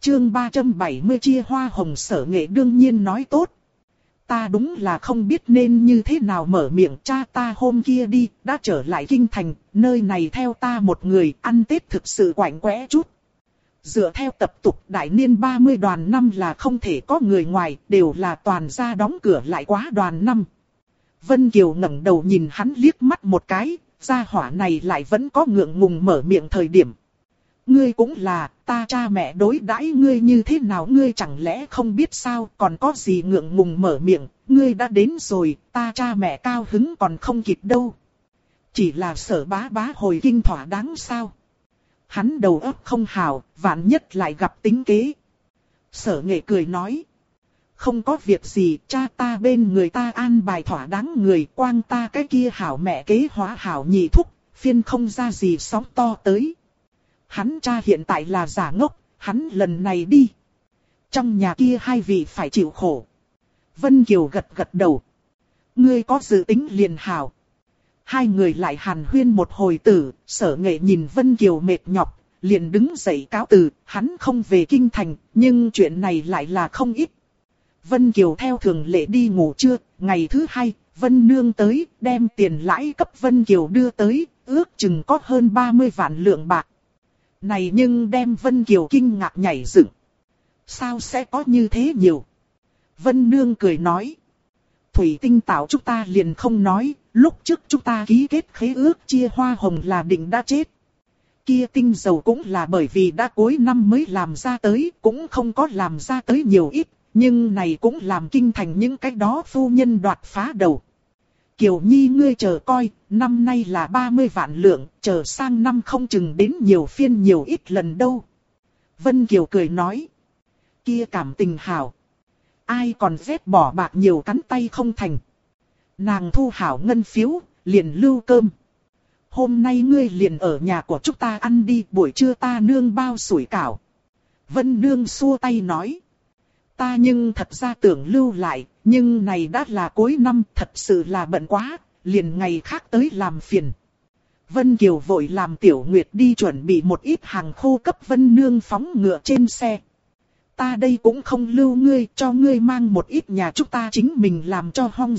chương 370 chia hoa hồng. Sở Nghệ đương nhiên nói tốt. Ta đúng là không biết nên như thế nào mở miệng. Cha ta hôm kia đi, đã trở lại kinh thành, nơi này theo ta một người, ăn Tết thực sự quạnh quẽ chút. Dựa theo tập tục đại niên 30 đoàn năm là không thể có người ngoài, đều là toàn gia đóng cửa lại quá đoàn năm. Vân Kiều ngẩng đầu nhìn hắn liếc mắt một cái, gia hỏa này lại vẫn có ngượng ngùng mở miệng thời điểm. Ngươi cũng là, ta cha mẹ đối đãi ngươi như thế nào, ngươi chẳng lẽ không biết sao, còn có gì ngượng ngùng mở miệng, ngươi đã đến rồi, ta cha mẹ cao hứng còn không kịp đâu. Chỉ là Sở bá bá hồi kinh thỏa đáng sao. Hắn đầu óc không hào, vạn nhất lại gặp tính kế. Sở Nghệ cười nói. Không có việc gì, cha ta bên người ta an bài thỏa đáng người, quang ta cái kia hảo mẹ kế hóa hảo nhị thúc, phiên không ra gì sóng to tới. Hắn cha hiện tại là giả ngốc, hắn lần này đi. Trong nhà kia hai vị phải chịu khổ. Vân Kiều gật gật đầu. Ngươi có dự tính liền hảo. Hai người lại hàn huyên một hồi tử, Sở Nghệ nhìn Vân Kiều mệt nhọc, liền đứng dậy cáo từ, hắn không về kinh thành, nhưng chuyện này lại là không ít. Vân Kiều theo thường lệ đi ngủ trưa, ngày thứ hai, Vân Nương tới, đem tiền lãi cấp Vân Kiều đưa tới, ước chừng có hơn 30 vạn lượng bạc. Này nhưng đem Vân Kiều kinh ngạc nhảy dựng. Sao sẽ có như thế nhiều? Vân Nương cười nói. Thủy tinh tạo chúng ta liền không nói, lúc trước chúng ta ký kết khế ước chia hoa hồng là định đã chết. Kia tinh dầu cũng là bởi vì đã cuối năm mới làm ra tới, cũng không có làm ra tới nhiều ít, nhưng này cũng làm kinh thành những cái đó phu nhân đoạt phá đầu. Kiều Nhi ngươi chờ coi, năm nay là 30 vạn lượng, chờ sang năm không chừng đến nhiều phiên nhiều ít lần đâu. Vân Kiều cười nói. Kia cảm tình hảo. Ai còn ghét bỏ bạc nhiều cắn tay không thành. Nàng thu hảo ngân phiếu, liền lưu cơm. Hôm nay ngươi liền ở nhà của chúng ta ăn đi, buổi trưa ta nương bao sủi cảo. Vân Nương xua tay nói. Ta nhưng thật ra tưởng lưu lại, nhưng này đã là cuối năm, thật sự là bận quá, liền ngày khác tới làm phiền. Vân Kiều vội làm Tiểu Nguyệt đi chuẩn bị một ít hàng khô cấp Vân Nương phóng ngựa trên xe. Ta đây cũng không lưu ngươi, cho ngươi mang một ít nhà chúng ta chính mình làm cho hong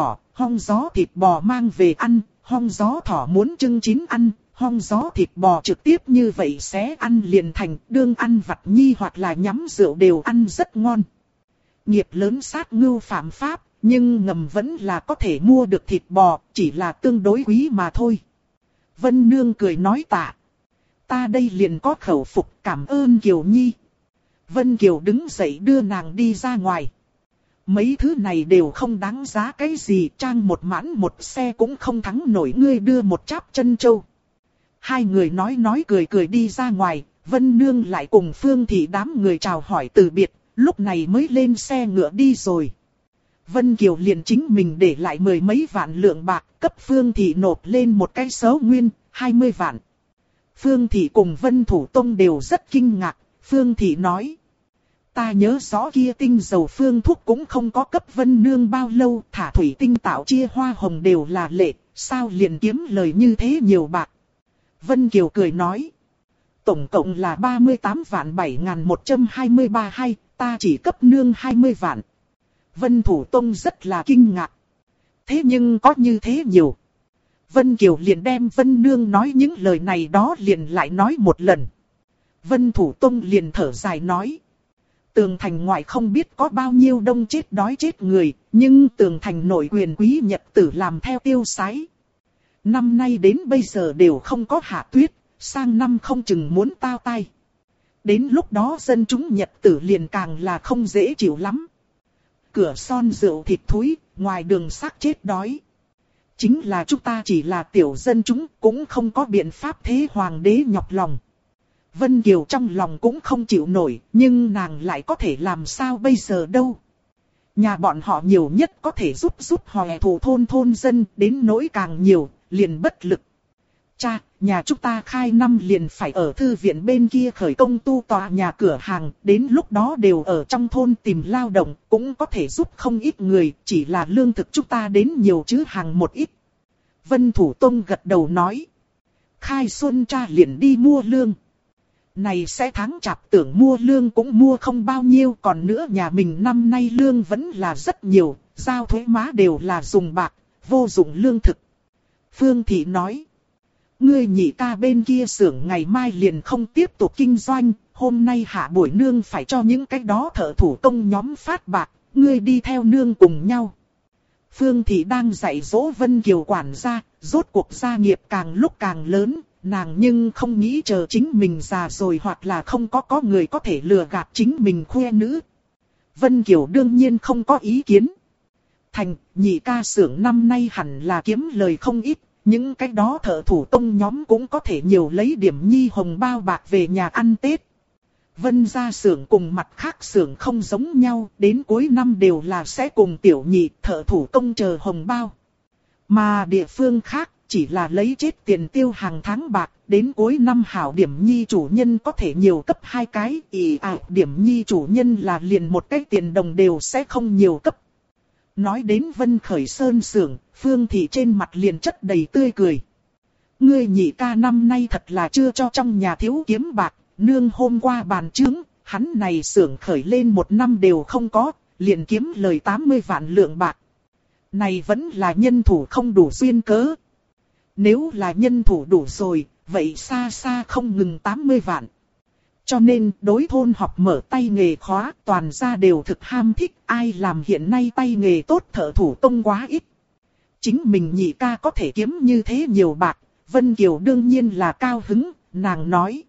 gió thịt bò mang về ăn, hong gió thỏ muốn trưng chín ăn, hong gió thịt bò trực tiếp như vậy xé ăn liền thành, đương ăn vặt nhi hoặc là nhắm rượu đều ăn rất ngon. Nghiệp lớn sát ngưu phạm pháp, nhưng ngầm vẫn là có thể mua được thịt bò, chỉ là tương đối quý mà thôi. Vân Nương cười nói tạ. Ta đây liền có khẩu phục, cảm ơn Kiều Nhi. Vân Kiều đứng dậy đưa nàng đi ra ngoài. Mấy thứ này đều không đáng giá cái gì, trang một mãn một xe cũng không thắng nổi ngươi đưa một cháp chân châu. Hai người nói cười đi ra ngoài, Vân Nương lại cùng Phương Thị đám người chào hỏi từ biệt, lúc này mới lên xe ngựa đi rồi. Vân Kiều liền chính mình để lại 10 mấy vạn lượng bạc, cấp Phương Thị nộp lên một cái số nguyên, 20 vạn. Phương Thị cùng Vân Thủ Tông đều rất kinh ngạc, Phương Thị nói. Ta nhớ rõ kia tinh dầu phương thuốc cũng không có cấp Vân Nương bao lâu, thả thủy tinh tạo chia hoa hồng đều là lệ, sao liền kiếm lời như thế nhiều bạc. Vân Kiều cười nói. Tổng cộng là 38 vạn 7.123 hay, ta chỉ cấp nương 20 vạn. Vân Thủ Tông rất là kinh ngạc. Thế nhưng có như thế nhiều. Vân Kiều liền đem Vân Nương nói những lời này đó liền lại nói một lần. Vân Thủ Tông liền thở dài nói. Tường thành ngoại không biết có bao nhiêu đông chết đói chết người, nhưng tường thành nội quyền quý nhật tử làm theo tiêu sái. Năm nay đến bây giờ đều không có hạ tuyết, sang năm không chừng muốn tao tai. Đến lúc đó dân chúng nhật tử liền càng là không dễ chịu lắm. Cửa son rượu thịt thúi, ngoài đường xác chết đói. Chính là chúng ta chỉ là tiểu dân chúng, cũng không có biện pháp thế hoàng đế nhọc lòng. Vân Kiều trong lòng cũng không chịu nổi, nhưng nàng lại có thể làm sao bây giờ đâu. Nhà bọn họ nhiều nhất có thể giúp hòe thủ thôn dân, đến nỗi càng nhiều, liền bất lực. Cha, nhà chúng ta khai năm liền phải ở thư viện bên kia khởi công tu tòa nhà cửa hàng, đến lúc đó đều ở trong thôn tìm lao động, cũng có thể giúp không ít người, chỉ là lương thực chúng ta đến nhiều chứ hàng một ít. Vân Thủ Tông gật đầu nói. Khai xuân cha liền đi mua lương. Này sẽ tháng chạp tưởng mua lương cũng mua không bao nhiêu, còn nữa nhà mình năm nay lương vẫn là rất nhiều, giao thuế má đều là dùng bạc, vô dụng lương thực. Phương Thị nói, ngươi nhị ca bên kia xưởng ngày mai liền không tiếp tục kinh doanh, hôm nay hạ buổi nương phải cho những cái đó thợ thủ công nhóm phát bạc, ngươi đi theo nương cùng nhau. Phương Thị đang dạy dỗ Vân Kiều quản gia, rốt cuộc gia nghiệp càng lúc càng lớn, nàng nhưng không nghĩ chờ chính mình già rồi hoặc là không có người có thể lừa gạt chính mình khoe nữ. Vân Kiều đương nhiên không có ý kiến. Thành, nhị ca xưởng năm nay hẳn là kiếm lời không ít, những cái đó thợ thủ công nhóm cũng có thể nhiều lấy điểm nhi hồng bao bạc về nhà ăn Tết. Vân gia xưởng cùng mặt khác xưởng không giống nhau, đến cuối năm đều là sẽ cùng tiểu nhị thợ thủ công chờ hồng bao. Mà địa phương khác chỉ là lấy chết tiền tiêu hàng tháng bạc, đến cuối năm hảo điểm nhi chủ nhân có thể nhiều cấp 2 cái, điểm nhi chủ nhân là liền một cái tiền đồng đều sẽ không nhiều cấp. Nói đến Vân Khởi Sơn xưởng, Phương Thị trên mặt liền chất đầy tươi cười. Ngươi nhị ca năm nay thật là chưa cho trong nhà thiếu kiếm bạc, nương hôm qua bàn chướng, hắn này xưởng khởi lên một năm đều không có, liền kiếm lời 80 vạn lượng bạc. Này vẫn là nhân thủ không đủ duyên cớ. Nếu là nhân thủ đủ rồi, vậy xa xa không ngừng 80 vạn. Cho nên đối thôn học mở tay nghề khóa, toàn gia đều thực ham thích, ai làm hiện nay tay nghề tốt thợ thủ công quá ít. Chính mình nhị ca có thể kiếm như thế nhiều bạc, Vân Kiều đương nhiên là cao hứng, nàng nói.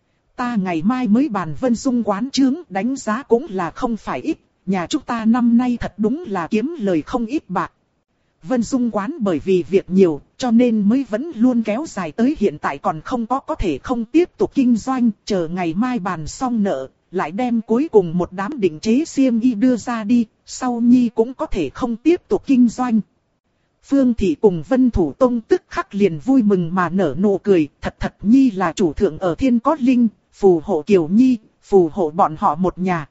Ta ngày mai mới bàn Vân Dung quán chướng, đánh giá cũng là không phải ít, nhà chúng ta năm nay thật đúng là kiếm lời không ít bạc. Vân Dung quán bởi vì việc nhiều, cho nên mới vẫn luôn kéo dài tới hiện tại còn không có thể không tiếp tục kinh doanh, chờ ngày mai bàn xong nợ, lại đem cuối cùng một đám định chế xiêm y đưa ra đi, sau nhi cũng có thể không tiếp tục kinh doanh. Phương Thị cùng Vân Thủ Tông tức khắc liền vui mừng mà nở nụ cười, thật nhi là chủ thượng ở thiên có linh, phù hộ Kiều Nhi, phù hộ bọn họ một nhà.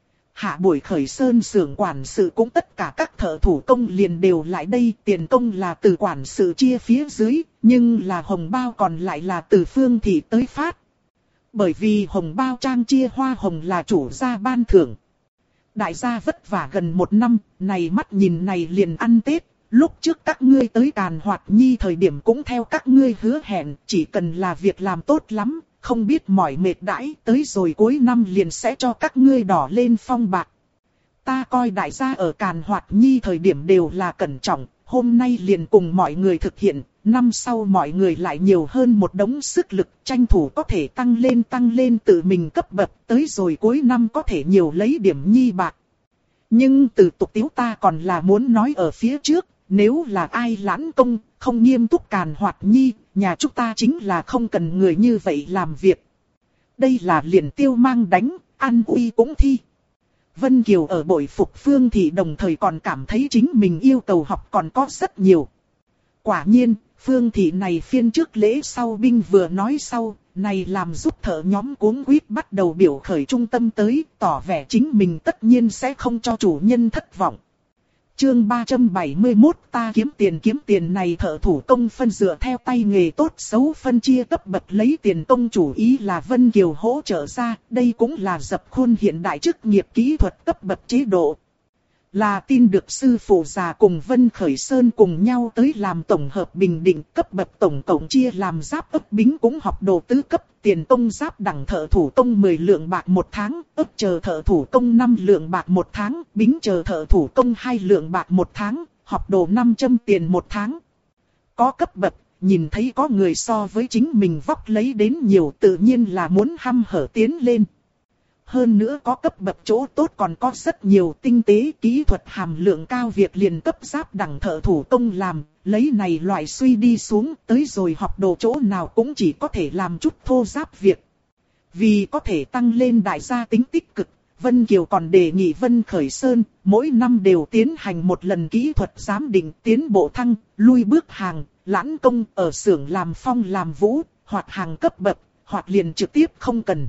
Hạ buổi khởi sơn xưởng quản sự cũng tất cả các thợ thủ công liền đều lại đây, tiền công là từ quản sự chia phía dưới, nhưng là hồng bao còn lại là từ Phương Thị tới phát. Bởi vì hồng bao trang chia hoa hồng là chủ gia ban thưởng. Đại gia vất vả gần một năm, này mắt nhìn này liền ăn Tết, lúc trước các ngươi tới Càn Hoạt Nhi thời điểm cũng theo các ngươi hứa hẹn, chỉ cần là việc làm tốt lắm. Không biết mỏi mệt đãi, tới rồi cuối năm liền sẽ cho các ngươi đỏ lên phong bạc. Ta coi đại gia ở Càn Hoạt Nhi thời điểm đều là cẩn trọng, hôm nay liền cùng mọi người thực hiện, năm sau mọi người lại nhiều hơn một đống sức lực, tranh thủ có thể tăng lên tự mình cấp bậc, tới rồi cuối năm có thể nhiều lấy điểm nhi bạc. Nhưng từ tục tiếu ta còn là muốn nói ở phía trước, nếu là ai lãn công, không nghiêm túc Càn Hoạt Nhi, nhà chúng ta chính là không cần người như vậy làm việc. Đây là liền tiêu mang đánh, an uy cũng thi. Vân Kiều ở bội phục Phương Thị đồng thời còn cảm thấy chính mình yêu cầu học còn có rất nhiều. Quả nhiên, Phương Thị này phiên trước lễ sau binh vừa nói sau, này làm giúp thợ nhóm cuống quýt bắt đầu biểu khởi trung tâm tới, tỏ vẻ chính mình tất nhiên sẽ không cho chủ nhân thất vọng. Chương 371 ta kiếm tiền này thợ thủ công phân dựa theo tay nghề tốt xấu phân chia cấp bậc lấy tiền công chủ ý là Vân Kiều hỗ trợ ra, đây cũng là dập khuôn hiện đại chức nghiệp kỹ thuật cấp bậc chế độ. Là tin được sư phụ già cùng Vân Khởi Sơn cùng nhau tới làm tổng hợp bình định cấp bậc tổng cộng chia làm giáp ấp bính cũng học đồ tứ cấp, tiền công giáp đẳng thợ thủ công 10 lượng bạc một tháng, ấp chờ thợ thủ công 5 lượng bạc một tháng, bính chờ thợ thủ công 2 lượng bạc một tháng, học đồ 500 tiền một tháng. Có cấp bậc, nhìn thấy có người so với chính mình vóc lấy đến nhiều tự nhiên là muốn hăm hở tiến lên. Hơn nữa có cấp bậc chỗ tốt còn có rất nhiều tinh tế kỹ thuật hàm lượng cao việc liền cấp giáp đẳng thợ thủ công làm, lấy này loại suy đi xuống tới rồi học đồ chỗ nào cũng chỉ có thể làm chút thô giáp việc. Vì có thể tăng lên đại gia tính tích cực, Vân Kiều còn đề nghị Vân Khởi Sơn mỗi năm đều tiến hành một lần kỹ thuật giám định tiến bộ thăng, lui bước hàng, lãn công ở xưởng làm phong làm vũ, hoặc hàng cấp bậc, hoặc liền trực tiếp không cần.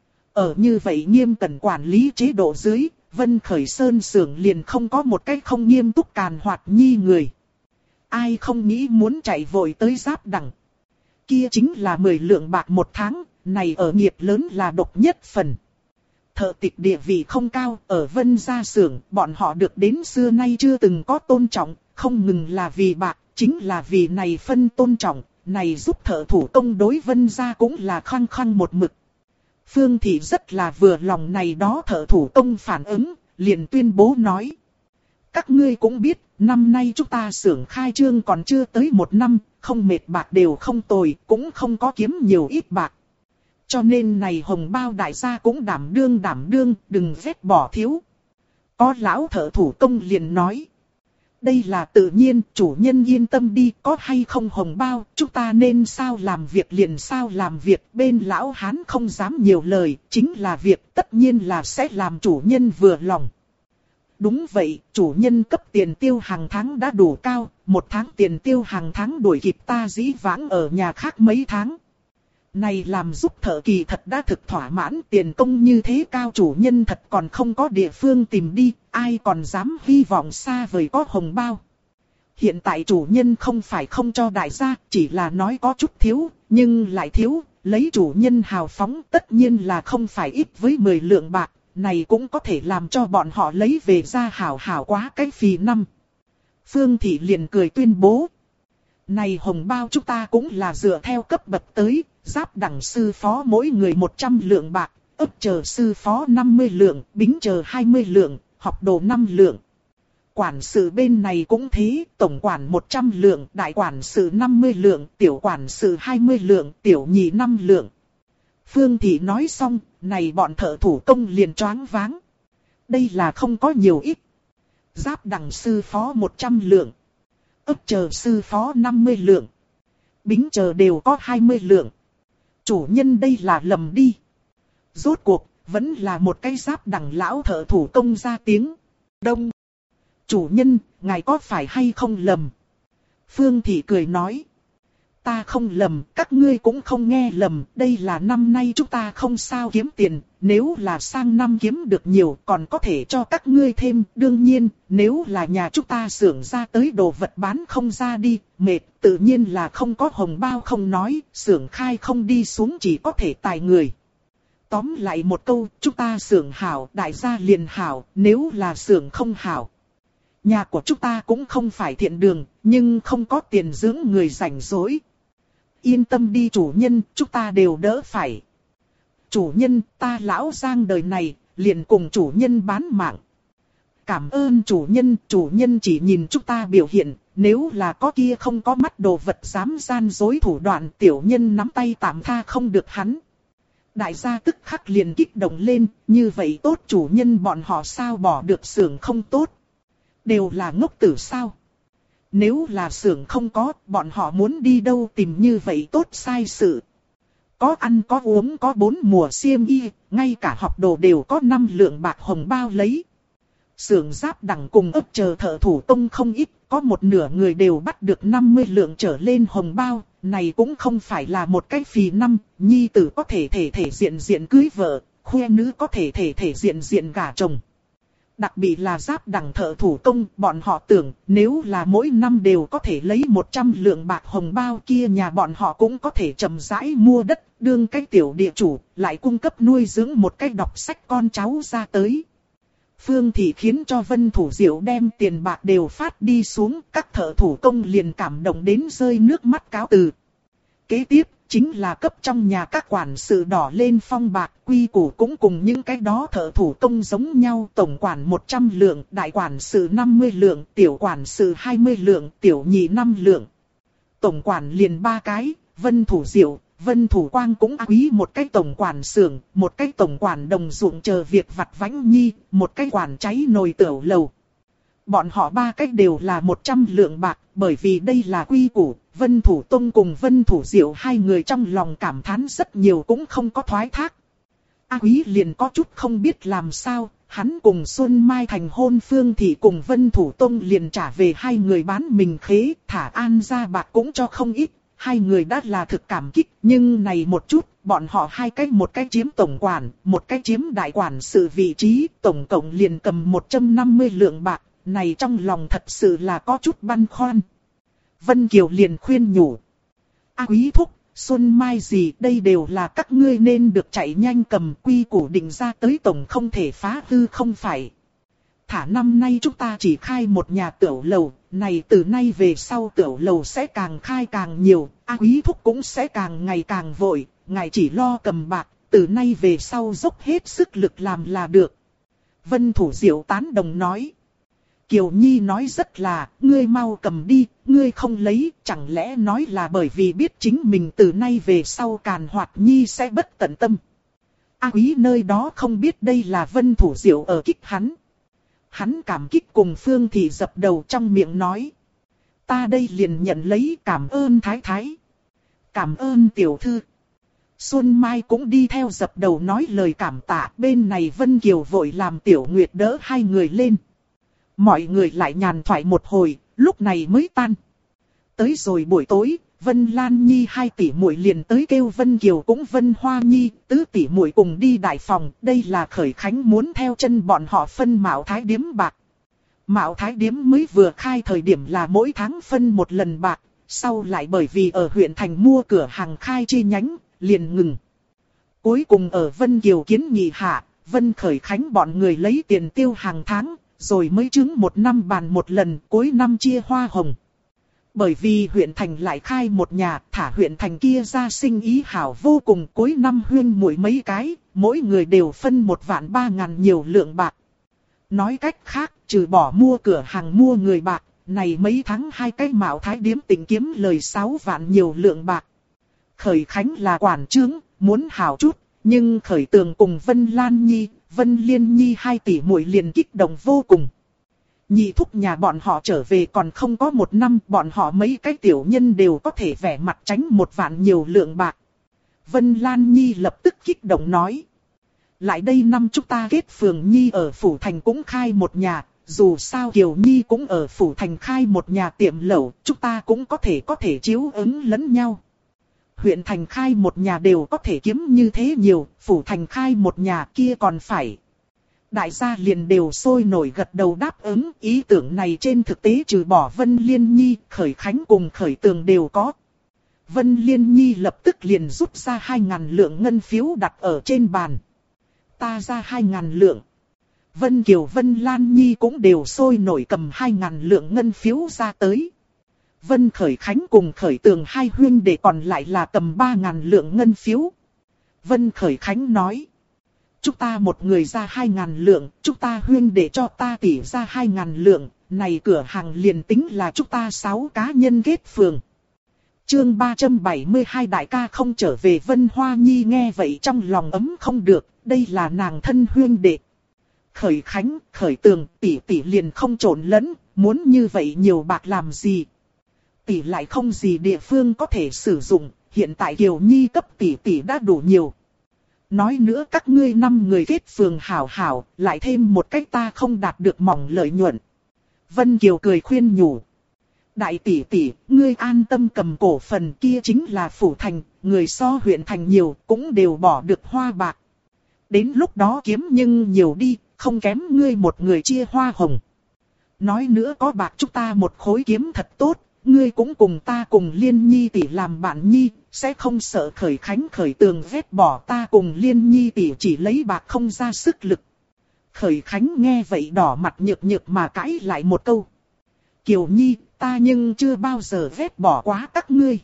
Ở như vậy nghiêm cẩn quản lý chế độ dưới, Vân Khởi Sơn xưởng liền không có một cách không nghiêm túc Càn Hoạt Nhi người. Ai không nghĩ muốn chạy vội tới giáp đẳng. Kia chính là 10 lượng bạc một tháng, này ở nghiệp lớn là độc nhất phần. Thợ tịch địa vị không cao, ở Vân gia xưởng, bọn họ được đến xưa nay chưa từng có tôn trọng, không ngừng là vì bạc, chính là vì này phân tôn trọng, này giúp thợ thủ công đối Vân gia cũng là khăng khăng một mực. Phương Thị rất là vừa lòng này đó thợ thủ công phản ứng, liền tuyên bố nói. Các ngươi cũng biết, năm nay chúng ta xưởng khai trương còn chưa tới 1 năm, không mệt bạc đều không tồi, cũng không có kiếm nhiều ít bạc. Cho nên này hồng bao đại gia cũng đảm đương, đừng vét bỏ thiếu. Có lão thợ thủ công liền nói. Đây là tự nhiên, chủ nhân yên tâm đi, có hay không hồng bao, chúng ta nên sao làm việc liền sao làm việc. Bên lão hán không dám nhiều lời, chính là việc tất nhiên là sẽ làm chủ nhân vừa lòng. Đúng vậy, chủ nhân cấp tiền tiêu hàng tháng đã đủ cao, 1 tháng tiền tiêu hàng tháng đuổi kịp ta dĩ vãng ở nhà khác mấy tháng. Này làm giúp thợ kỳ thật đã thực thỏa mãn, tiền công như thế cao chủ nhân thật còn không có địa phương tìm đi, ai còn dám hy vọng xa vời có hồng bao. Hiện tại chủ nhân không phải không cho đại gia, chỉ là nói có chút thiếu, nhưng lại thiếu, lấy chủ nhân hào phóng tất nhiên là không phải ít với 10 lượng bạc, này cũng có thể làm cho bọn họ lấy về ra hảo hảo quá cái phì năm. Phương Thị liền cười tuyên bố. Này hồng bao chúng ta cũng là dựa theo cấp bậc tới, giáp đẳng sư phó mỗi người 100 lượng bạc, ấp chờ sư phó 50 lượng, bính chờ 20 lượng, học đồ 5 lượng. Quản sự bên này cũng thế, tổng quản 100 lượng, đại quản sự 50 lượng, tiểu quản sự 20 lượng, tiểu nhị 5 lượng. Phương Thị nói xong, này bọn thợ thủ công liền choáng váng. Đây là không có nhiều ít. Giáp đẳng sư phó 100 lượng. Ấp chờ sư phó 50 lượng. Bính chờ đều có 20 lượng. Chủ nhân đây là lầm đi. Rốt cuộc, vẫn là một cái giáp đẳng lão thợ thủ công ra tiếng. Đông. Chủ nhân, ngài có phải hay không lầm? Phương Thị cười nói. Ta không lầm, các ngươi cũng không nghe lầm, đây là năm nay chúng ta không sao kiếm tiền, nếu là sang năm kiếm được nhiều còn có thể cho các ngươi thêm, đương nhiên, nếu là nhà chúng ta xưởng ra tới đồ vật bán không ra đi, mệt, tự nhiên là không có hồng bao không nói, xưởng khai không đi xuống chỉ có thể tài người. Tóm lại một câu, chúng ta xưởng hảo, đại gia liền hảo, nếu là xưởng không hảo. Nhà của chúng ta cũng không phải thiện đường, nhưng không có tiền dưỡng người rảnh rỗi. Yên tâm đi chủ nhân, chúng ta đều đỡ phải. Chủ nhân, ta lão Giang đời này, liền cùng chủ nhân bán mạng. Cảm ơn chủ nhân chỉ nhìn chúng ta biểu hiện, nếu là có kia không có mắt đồ vật dám gian dối thủ đoạn tiểu nhân nắm tay tạm tha không được hắn. Đại gia tức khắc liền kích động lên, như vậy tốt chủ nhân bọn họ sao bỏ được xưởng không tốt. Đều là ngốc tử sao. Nếu là xưởng không có, bọn họ muốn đi đâu tìm như vậy tốt sai sự. Có ăn có uống có 4 mùa xiêm y, ngay cả học đồ đều có 5 lượng bạc hồng bao lấy. Xưởng giáp đẳng cùng ấp chờ thợ thủ công không ít, có một nửa người đều bắt được 50 lượng trở lên hồng bao. Này cũng không phải là một cái phì năm, nhi tử có thể diện cưới vợ, khoe nữ có thể diện gả chồng. Đặc biệt là giáp đẳng thợ thủ công, bọn họ tưởng nếu là mỗi năm đều có thể lấy 100 lượng bạc hồng bao kia nhà bọn họ cũng có thể chậm rãi mua đất, đương cái tiểu địa chủ, lại cung cấp nuôi dưỡng một cái đọc sách con cháu ra tới. Phương Thị khiến cho Vân Thủ Diệu đem tiền bạc đều phát đi xuống, các thợ thủ công liền cảm động đến rơi nước mắt cáo từ. Kế tiếp, chính là cấp trong nhà các quản sự đỏ lên phong bạc, quy củ cũng cùng những cái đó thợ thủ công giống nhau, tổng quản 100 lượng, đại quản sự 50 lượng, tiểu quản sự 20 lượng, tiểu nhị 5 lượng. Tổng quản liền 3 cái, Vân Thủ Diệu, Vân Thủ Quang cũng quý một cái tổng quản xưởng, một cái tổng quản đồng ruộng chờ việc vặt vãnh nhi, một cái quản cháy nồi tửu lầu. Bọn họ 3 cái đều là 100 lượng bạc, bởi vì đây là quy củ. Vân Thủ Tông cùng Vân Thủ Diệu hai người trong lòng cảm thán rất nhiều cũng không có thoái thác. A Quý liền có chút không biết làm sao, hắn cùng Xuân Mai thành hôn Phương Thị cùng Vân Thủ Tông liền trả về hai người bán mình khế, thả an ra bạc cũng cho không ít. Hai người đã là thực cảm kích, nhưng này một chút, bọn họ hai cái một cái chiếm tổng quản, một cái chiếm đại quản sự vị trí, tổng cộng liền cầm 150 lượng bạc, này trong lòng thật sự là có chút băn khoăn. Vân Kiều liền khuyên nhủ. A Quý thúc, Xuân Mai gì, đây đều là các ngươi nên được chạy nhanh cầm, quy củ định ra tới tổng không thể phá hư không phải. Thả năm nay chúng ta chỉ khai một nhà tiểu lầu, này từ nay về sau tiểu lầu sẽ càng khai càng nhiều, quý thúc cũng sẽ càng ngày càng vội, ngài chỉ lo cầm bạc, từ nay về sau dốc hết sức lực làm là được. Vân Thủ Diệu tán đồng nói. Kiều Nhi nói rất là, ngươi mau cầm đi, ngươi không lấy, chẳng lẽ nói là bởi vì biết chính mình từ nay về sau Càn Hoạt Nhi sẽ bất tận tâm. Quý nơi đó không biết đây là Vân Thủ Diệu ở kích hắn. Hắn cảm kích cùng Phương Thị dập đầu trong miệng nói. Ta đây liền nhận lấy, cảm ơn thái thái. Cảm ơn tiểu thư. Xuân Mai cũng đi theo dập đầu nói lời cảm tạ, bên này Vân Kiều vội làm Tiểu Nguyệt đỡ hai người lên. Mọi người lại nhàn thoại một hồi, lúc này mới tan. Tới rồi buổi tối, Vân Lan Nhi hai tỷ muội liền tới kêu Vân Kiều cũng Vân Hoa Nhi, tứ tỷ muội cùng đi đại phòng, đây là Khởi Khánh muốn theo chân bọn họ phân Mạo Thái Điếm bạc. Mạo Thái Điếm mới vừa khai thời điểm là mỗi tháng phân một lần bạc, sau lại bởi vì ở huyện thành mua cửa hàng khai chi nhánh, liền ngừng. Cuối cùng ở Vân Kiều kiến nghị hạ, Vân Khởi Khánh bọn người lấy tiền tiêu hàng tháng, rồi mới chứng một năm bàn một lần, cuối năm chia hoa hồng. Bởi vì huyện thành lại khai một nhà, thả huyện thành kia ra sinh ý hảo vô cùng, cuối năm huyên muội mấy cái, mỗi người đều phân 1.300.000 nhiều lượng bạc. Nói cách khác, trừ bỏ mua cửa hàng mua người bạc, này mấy tháng hai cái Mạo Thái Điếm tỉnh kiếm lời 6 vạn nhiều lượng bạc. Khởi Khánh là quản trướng, muốn hảo chút, nhưng Khởi Tường cùng Vân Lan Nhi, Vân Liên Nhi hai tỷ muội liền kích động vô cùng. Nhị thúc nhà bọn họ trở về còn không có một năm, bọn họ mấy cái tiểu nhân đều có thể vẻ mặt tránh 1 vạn nhiều lượng bạc. Vân Lan Nhi lập tức kích động nói. Lại đây năm chúng ta kết phường Nhi ở Phủ Thành cũng khai một nhà, dù sao Kiều Nhi cũng ở Phủ Thành khai một nhà tiệm lẩu, chúng ta cũng có thể chiếu ứng lẫn nhau. Huyện thành khai một nhà đều có thể kiếm như thế nhiều, Phủ Thành khai một nhà kia còn phải. Đại gia liền đều sôi nổi gật đầu đáp ứng, ý tưởng này trên thực tế trừ bỏ Vân Liên Nhi, Khởi Khánh cùng Khởi Tường đều có. Vân Liên Nhi lập tức liền rút ra 2.000 lượng ngân phiếu đặt ở trên bàn. Ta ra 2.000 lượng. Vân Kiều Vân Lan Nhi cũng đều sôi nổi cầm 2.000 lượng ngân phiếu ra tới. Vân Khởi Khánh cùng Khởi Tường hai huynh đệ còn lại là cầm 3.000 lượng ngân phiếu. Vân Khởi Khánh nói. Chúng ta một người ra 2.000 lượng, chúng ta huynh đệ cho ta tỷ ra 2.000 lượng, này cửa hàng liền tính là chúng ta 6 cá nhân kết phường. Chương 372 đại ca không trở về. Vân Hoa Nhi nghe vậy trong lòng ấm không được, đây là nàng thân huynh đệ. Khởi Khánh, Khởi Tường, tỷ tỷ liền không trộn lẫn, muốn như vậy nhiều bạc làm gì? Tỷ lại không gì địa phương có thể sử dụng, hiện tại Kiều Nhi cấp tỷ đã đủ nhiều. Nói nữa các ngươi 5 người kết phường hảo hảo, lại thêm một cách ta không đạt được mỏng lợi nhuận. Vân Kiều cười khuyên nhủ. Đại tỷ, ngươi an tâm cầm cổ phần kia chính là Phủ Thành, người so huyện thành nhiều cũng đều bỏ được hoa bạc. Đến lúc đó kiếm nhưng nhiều đi, không kém ngươi một người chia hoa hồng. Nói nữa có bạc chúng ta một khối kiếm thật tốt, ngươi cũng cùng ta cùng Liên Nhi tỷ làm bạn nhi, sẽ không sợ Khởi Khánh Khởi Tường vét bỏ ta cùng Liên Nhi tỷ chỉ lấy bạc không ra sức lực. Khởi Khánh nghe vậy đỏ mặt nhược nhược mà cãi lại một câu. Kiều Nhi, ta nhưng chưa bao giờ vét bỏ quá các ngươi.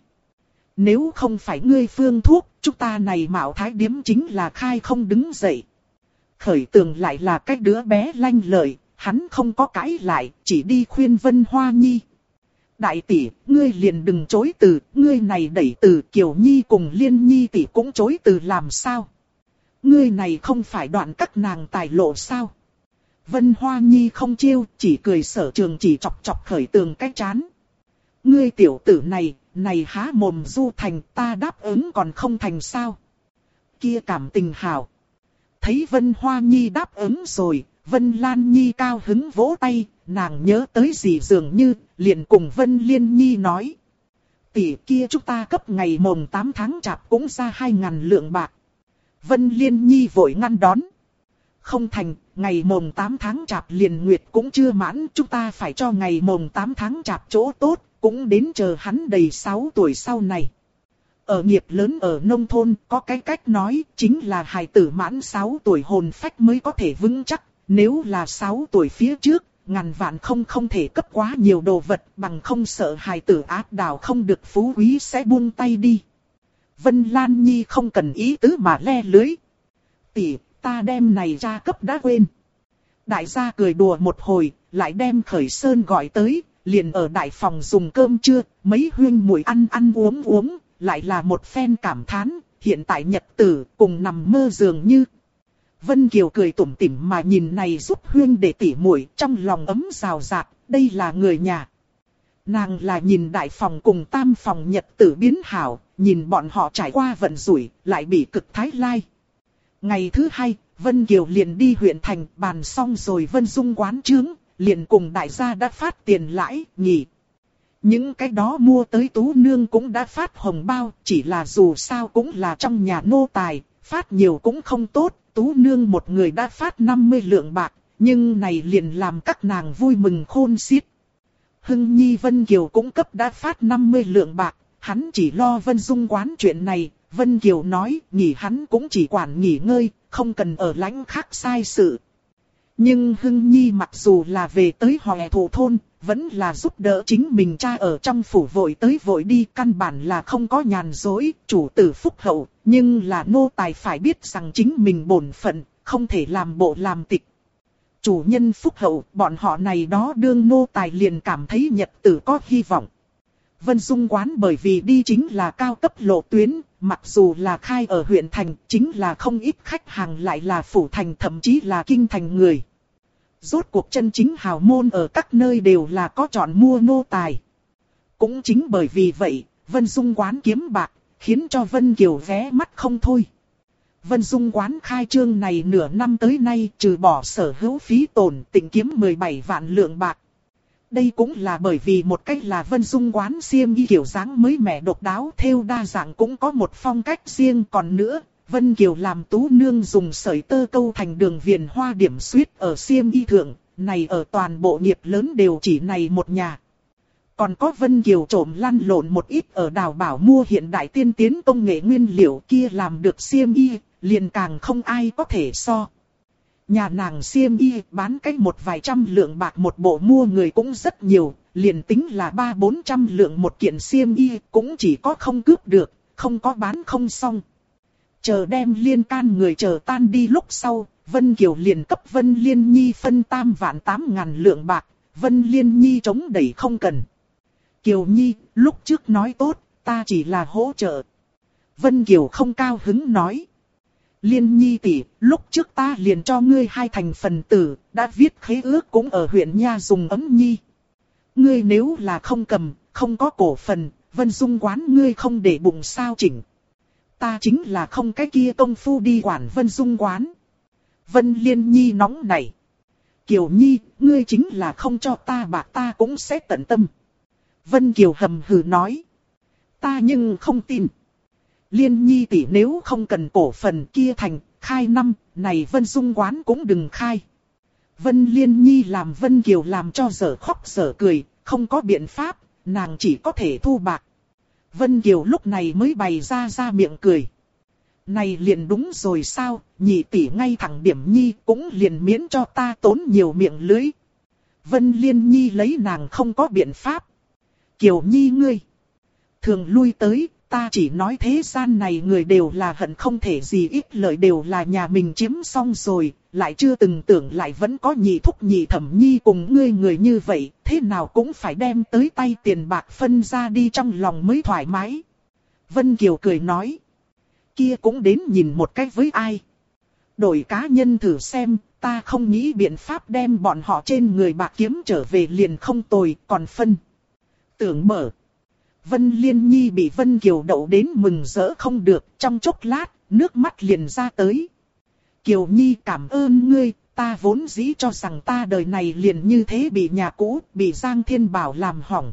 Nếu không phải ngươi phương thuốc, chúng ta này Mạo Thái Điếm chính là khai không đứng dậy. Khởi Tường lại là cái đứa bé lanh lợi, hắn không có cãi lại, chỉ đi khuyên Vân Hoa Nhi. Đại tỷ, ngươi liền đừng chối từ, ngươi này đẩy từ Kiều Nhi cùng Liên Nhi tỷ cũng chối từ làm sao? Ngươi này không phải đoạn các nàng tài lộ sao? Vân Hoa Nhi không chiêu, chỉ cười sở trường chỉ chọc chọc Khởi Tường cái chán. Ngươi tiểu tử này há mồm du thành, ta đáp ứng còn không thành sao? Kia cảm tình hảo. Thấy Vân Hoa Nhi đáp ứng rồi, Vân Lan Nhi cao hứng vỗ tay, nàng nhớ tới gì dường như, liền cùng Vân Liên Nhi nói. Tỷ kia chúng ta cấp ngày mồng 8 tháng chạp cũng ra 2.000 lượng bạc. Vân Liên Nhi vội ngăn đón. Không thành, ngày mồng 8 tháng chạp liền nguyệt cũng chưa mãn, chúng ta phải cho ngày mồng 8 tháng chạp chỗ tốt, cũng đến chờ hắn đầy 6 tuổi sau này. Ở nghiệp lớn ở nông thôn có cái cách nói chính là hài tử mãn 6 tuổi hồn phách mới có thể vững chắc. Nếu là 6 tuổi phía trước, ngàn vạn không thể cấp quá nhiều đồ vật bằng không sợ hài tử áp đảo không được phú quý sẽ buông tay đi. Vân Lan Nhi không cần ý tứ mà le lưới. Tỷ, ta đem này ra cấp đã quên. Đại gia cười đùa một hồi, lại đem Khởi Sơn gọi tới, liền ở đại phòng dùng cơm trưa, mấy huynh muội ăn uống, lại là một phen cảm thán, hiện tại nhật tử cùng nằm mơ dường như. Vân Kiều cười tủm tỉm mà nhìn này giúp huynh để tỉ muội trong lòng ấm rào rạt, đây là người nhà. Nàng là nhìn đại phòng cùng tam phòng nhật tử biến hảo, nhìn bọn họ trải qua vận rủi, lại bị cực thái lai. Ngày thứ hai, Vân Kiều liền đi huyện thành bàn xong rồi Vân Dung quán trướng, liền cùng đại gia đã phát tiền lãi, nghỉ. Những cái đó mua tới Tú Nương cũng đã phát hồng bao, chỉ là dù sao cũng là trong nhà nô tài, phát nhiều cũng không tốt, Tú Nương một người đã phát 50 lượng bạc, nhưng này liền làm các nàng vui mừng khôn xiết. Hưng Nhi Vân Kiều cũng cấp đã phát 50 lượng bạc, hắn chỉ lo Vân Dung quán chuyện này, Vân Kiều nói nghỉ hắn cũng chỉ quản nghỉ ngơi, không cần ở lãnh khác sai sự. Nhưng Hưng Nhi mặc dù là về tới Hoè Thổ thôn, vẫn là giúp đỡ chính mình cha ở trong phủ vội tới vội đi, căn bản là không có nhàn rỗi, chủ tử phúc hậu, nhưng là nô tài phải biết rằng chính mình bổn phận, không thể làm bộ làm tịch. Chủ nhân phúc hậu, bọn họ này đó đương nô tài liền cảm thấy nhật tử có hy vọng. Vân Dung quán bởi vì đi chính là cao cấp lộ tuyến, mặc dù là khai ở huyện thành, chính là không ít khách hàng lại là phủ thành thậm chí là kinh thành người. Rốt cuộc chân chính hào môn ở các nơi đều là có chọn mua nô tài. Cũng chính bởi vì vậy, Vân Dung quán kiếm bạc, khiến cho Vân Kiều ghé mắt không thôi. Vân Dung quán khai trương này nửa năm tới nay trừ bỏ sở hữu phí tổn tịnh kiếm 17 vạn lượng bạc. Đây cũng là bởi vì một cách là Vân Dung quán xiêm y kiểu dáng mới mẻ độc đáo thêu đa dạng cũng có một phong cách riêng. Còn nữa, Vân Kiều làm Tú Nương dùng sợi tơ câu thành đường viền hoa điểm xuyết ở xiêm y thượng, này ở toàn bộ nghiệp lớn đều chỉ này một nhà. Còn có Vân Kiều trộm lăn lộn một ít ở Đào Bảo mua hiện đại tiên tiến công nghệ nguyên liệu kia làm được xiêm y, liền càng không ai có thể so. Nhà nàng xiêm y bán cách một vài trăm lượng bạc một bộ mua người cũng rất nhiều, liền tính là 300-400 lượng một kiện xiêm y cũng chỉ có không cướp được, không có bán không xong. Chờ đem liên can người chờ tan đi lúc sau, Vân Kiều liền cấp Vân Liên Nhi phân 3.800.000 lượng bạc, Vân Liên Nhi chống đẩy không cần. Kiều Nhi, lúc trước nói tốt, ta chỉ là hỗ trợ. Vân Kiều không cao hứng nói. Liên Nhi tỷ, lúc trước ta liền cho ngươi 2 thành phần tử, đã viết khế ước cũng ở huyện nha dùng ấm nhi. Ngươi nếu là không cầm, không có cổ phần, Vân Dung quán ngươi không để bụng sao chỉnh. Ta chính là không cái kia công phu đi quản Vân Dung quán. Vân Liên Nhi nóng nảy. Kiều Nhi, ngươi chính là không cho ta bạc ta cũng sẽ tận tâm. Vân Kiều hầm hừ nói. Ta nhưng không tin. Liên Nhi tỷ nếu không cần cổ phần kia thành, khai năm, này Vân Dung quán cũng đừng khai. Vân Liên Nhi làm Vân Kiều làm cho dở khóc dở cười, không có biện pháp, nàng chỉ có thể thu bạc. Vân Kiều lúc này mới bày ra miệng cười. Này liền đúng rồi sao, nhị tỷ ngay thẳng điểm Nhi cũng liền miễn cho ta tốn nhiều miệng lưới. Vân Liên Nhi lấy nàng không có biện pháp. Kiều Nhi ngươi, thường lui tới. Ta chỉ nói thế gian này người đều là hận không thể gì ít lợi đều là nhà mình chiếm xong rồi, lại chưa từng tưởng lại vẫn có nhị thúc nhị thẩm nhi cùng ngươi người như vậy, thế nào cũng phải đem tới tay tiền bạc phân ra đi trong lòng mới thoải mái. Vân Kiều cười nói, kia cũng đến nhìn một cách với ai. Đổi cá nhân thử xem, ta không nghĩ biện pháp đem bọn họ trên người bạc kiếm trở về liền không tồi, còn phân. Tưởng mở. Vân Liên Nhi bị Vân Kiều đậu đến mừng rỡ không được, trong chốc lát, nước mắt liền ra tới. Kiều Nhi cảm ơn ngươi, ta vốn dĩ cho rằng ta đời này liền như thế bị nhà cũ, bị Giang Thiên Bảo làm hỏng.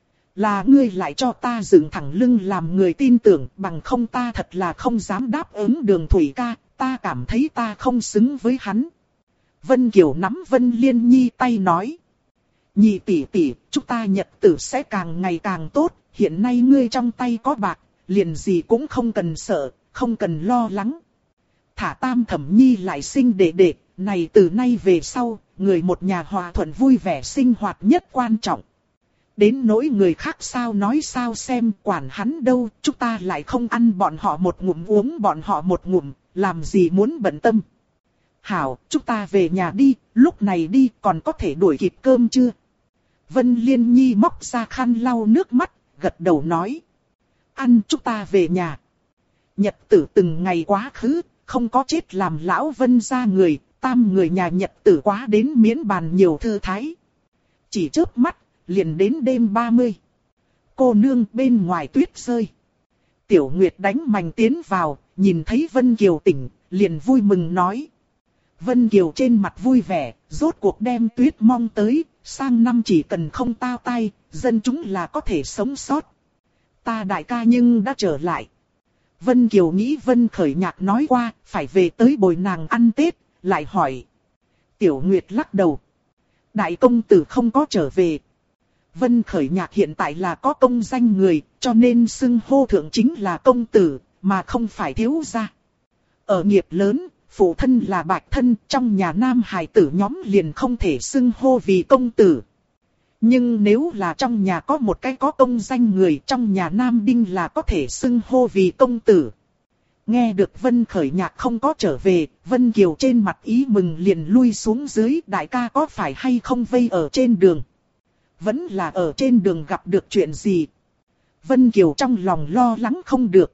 Là ngươi lại cho ta dựng thẳng lưng làm người tin tưởng, bằng không ta thật là không dám đáp ứng Đường Thủy ca, ta cảm thấy ta không xứng với hắn. Vân Kiều nắm Vân Liên Nhi tay nói. Nhị tỷ tỷ, chúng ta nhật tử sẽ càng ngày càng tốt. Hiện nay ngươi trong tay có bạc, liền gì cũng không cần sợ, không cần lo lắng. Thả Tam Thẩm Nhi lại sinh đệ đệ, này từ nay về sau, người một nhà hòa thuận vui vẻ sinh hoạt nhất quan trọng. Đến nỗi người khác sao nói sao xem, quản hắn đâu, chúng ta lại không ăn bọn họ một ngụm uống bọn họ một ngụm, làm gì muốn bận tâm. Hảo, chúng ta về nhà đi, lúc này đi còn có thể đuổi kịp cơm chưa? Vân Liên Nhi móc ra khăn lau nước mắt, gật đầu nói. Ăn, chúng ta về nhà. Nhật tử từng ngày quá khứ, không có chết làm lão Vân gia người, Tam người nhà nhật tử quá đến miễn bàn nhiều thư thái. Chỉ chớp mắt, liền đến đêm 30. Cô nương bên ngoài tuyết rơi. Tiểu Nguyệt đánh mành tiến vào, nhìn thấy Vân Kiều tỉnh, liền vui mừng nói. Vân Kiều trên mặt vui vẻ, rốt cuộc đem tuyết mong tới, sang năm chỉ cần không tao tay, dân chúng là có thể sống sót. Ta đại ca nhưng đã trở lại. Vân Kiều nghĩ Vân Khởi Nhạc nói qua, phải về tới bồi nàng ăn Tết, lại hỏi. Tiểu Nguyệt lắc đầu. Đại công tử không có trở về. Vân Khởi Nhạc hiện tại là có công danh người, cho nên xưng hô thượng chính là công tử, mà không phải thiếu gia. Ở nghiệp lớn, phụ thân là bạch thân, trong nhà nam hài tử nhóm liền không thể xưng hô vì công tử. Nhưng nếu là trong nhà có một cái có công danh người, trong nhà nam đinh là có thể xưng hô vì công tử. Nghe được Vân Khởi Nhạc không có trở về, Vân Kiều trên mặt ý mừng liền lui xuống dưới, đại ca có phải hay không vây ở trên đường. Vẫn là ở trên đường gặp được chuyện gì. Vân Kiều trong lòng lo lắng không được.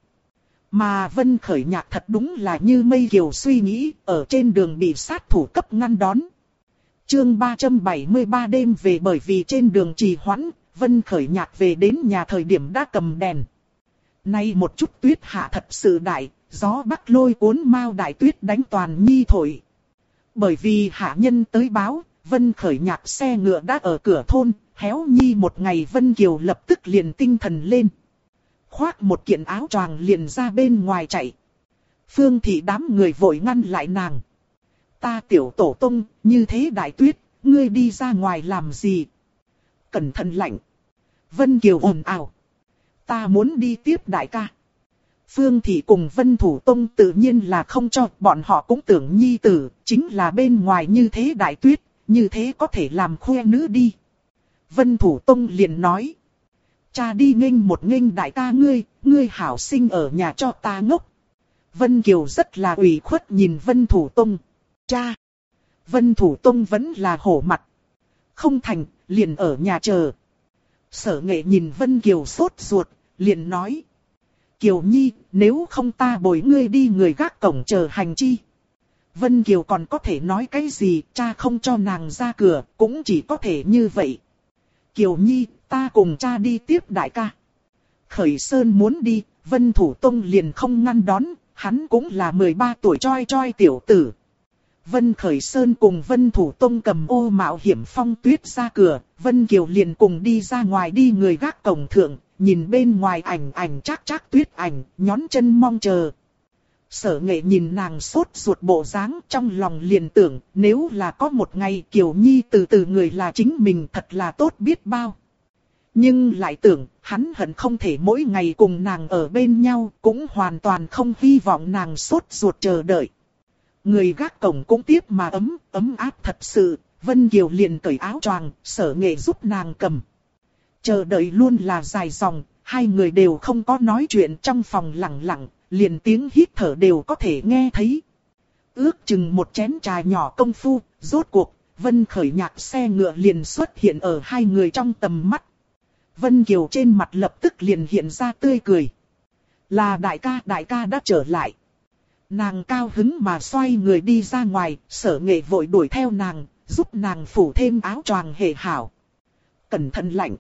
Mà Vân Khởi Nhạc thật đúng là như Mây Kiều suy nghĩ, ở trên đường bị sát thủ cấp ngăn đón. Chương 373 đêm về. Bởi vì trên đường trì hoãn, Vân Khởi Nhạc về đến nhà thời điểm đã cầm đèn. Nay một chút tuyết hạ thật sự đại, gió bắc lôi cuốn mao đại tuyết đánh toàn nhi thổi. Bởi vì hạ nhân tới báo, Vân Khởi Nhạc xe ngựa đã ở cửa thôn, héo nhi một ngày. Vân Kiều lập tức liền tinh thần lên. Khoác một kiện áo choàng liền ra bên ngoài chạy. Phương thị đám người vội ngăn lại nàng. Ta tiểu tổ tông, như thế đại tuyết, ngươi đi ra ngoài làm gì? Cẩn thận lạnh. Vân Kiều ồn ào. Ta muốn đi tiếp đại ca. Phương thị cùng Vân Thủ Tông tự nhiên là không cho, bọn họ cũng tưởng nhi tử, chính là bên ngoài như thế đại tuyết, như thế có thể làm khoe nữ đi. Vân Thủ Tông liền nói. Cha đi nghênh một nghênh đại ca ngươi hảo sinh ở nhà cho ta ngốc. Vân Kiều rất là ủy khuất nhìn Vân Thủ Tông. Cha! Vân Thủ Tông vẫn là hổ mặt. Không thành, liền ở nhà chờ. Sở Nghệ nhìn Vân Kiều sốt ruột, liền nói. Kiều Nhi, nếu không ta bồi ngươi đi người gác cổng chờ hành chi. Vân Kiều còn có thể nói cái gì, cha không cho nàng ra cửa, cũng chỉ có thể như vậy. Kiều Nhi, ta cùng cha đi tiếp đại ca. Khởi Sơn muốn đi, Vân Thủ Tông liền không ngăn đón, hắn cũng là 13 tuổi choi choi tiểu tử. Vân Khởi Sơn cùng Vân Thủ Tông cầm ô mạo hiểm phong tuyết ra cửa, Vân Kiều liền cùng đi ra ngoài đi người gác cổng thượng, nhìn bên ngoài ảnh chắc tuyết ảnh, nhón chân mong chờ. Sở Nghệ nhìn nàng sốt ruột bộ dáng, trong lòng liền tưởng, nếu là có một ngày Kiều Nhi từ từ người là chính mình thật là tốt biết bao. Nhưng lại tưởng, hắn hận không thể mỗi ngày cùng nàng ở bên nhau, cũng hoàn toàn không hy vọng nàng sốt ruột chờ đợi. Người gác cổng cũng tiếp mà ấm áp thật sự, Vân Kiều liền cởi áo choàng, Sở Nghệ giúp nàng cầm. Chờ đợi luôn là dài dòng, hai người đều không có nói chuyện, trong phòng lặng lặng, liền tiếng hít thở đều có thể nghe thấy. Ước chừng một chén trà nhỏ công phu, rốt cuộc, Vân Khởi Nhạc xe ngựa liền xuất hiện ở hai người trong tầm mắt. Vân Kiều trên mặt lập tức liền hiện ra tươi cười. Là đại ca đã trở lại. Nàng cao hứng mà xoay người đi ra ngoài, Sở Nghệ vội đuổi theo nàng, giúp nàng phủ thêm áo choàng hệ hảo. Cẩn thận lạnh.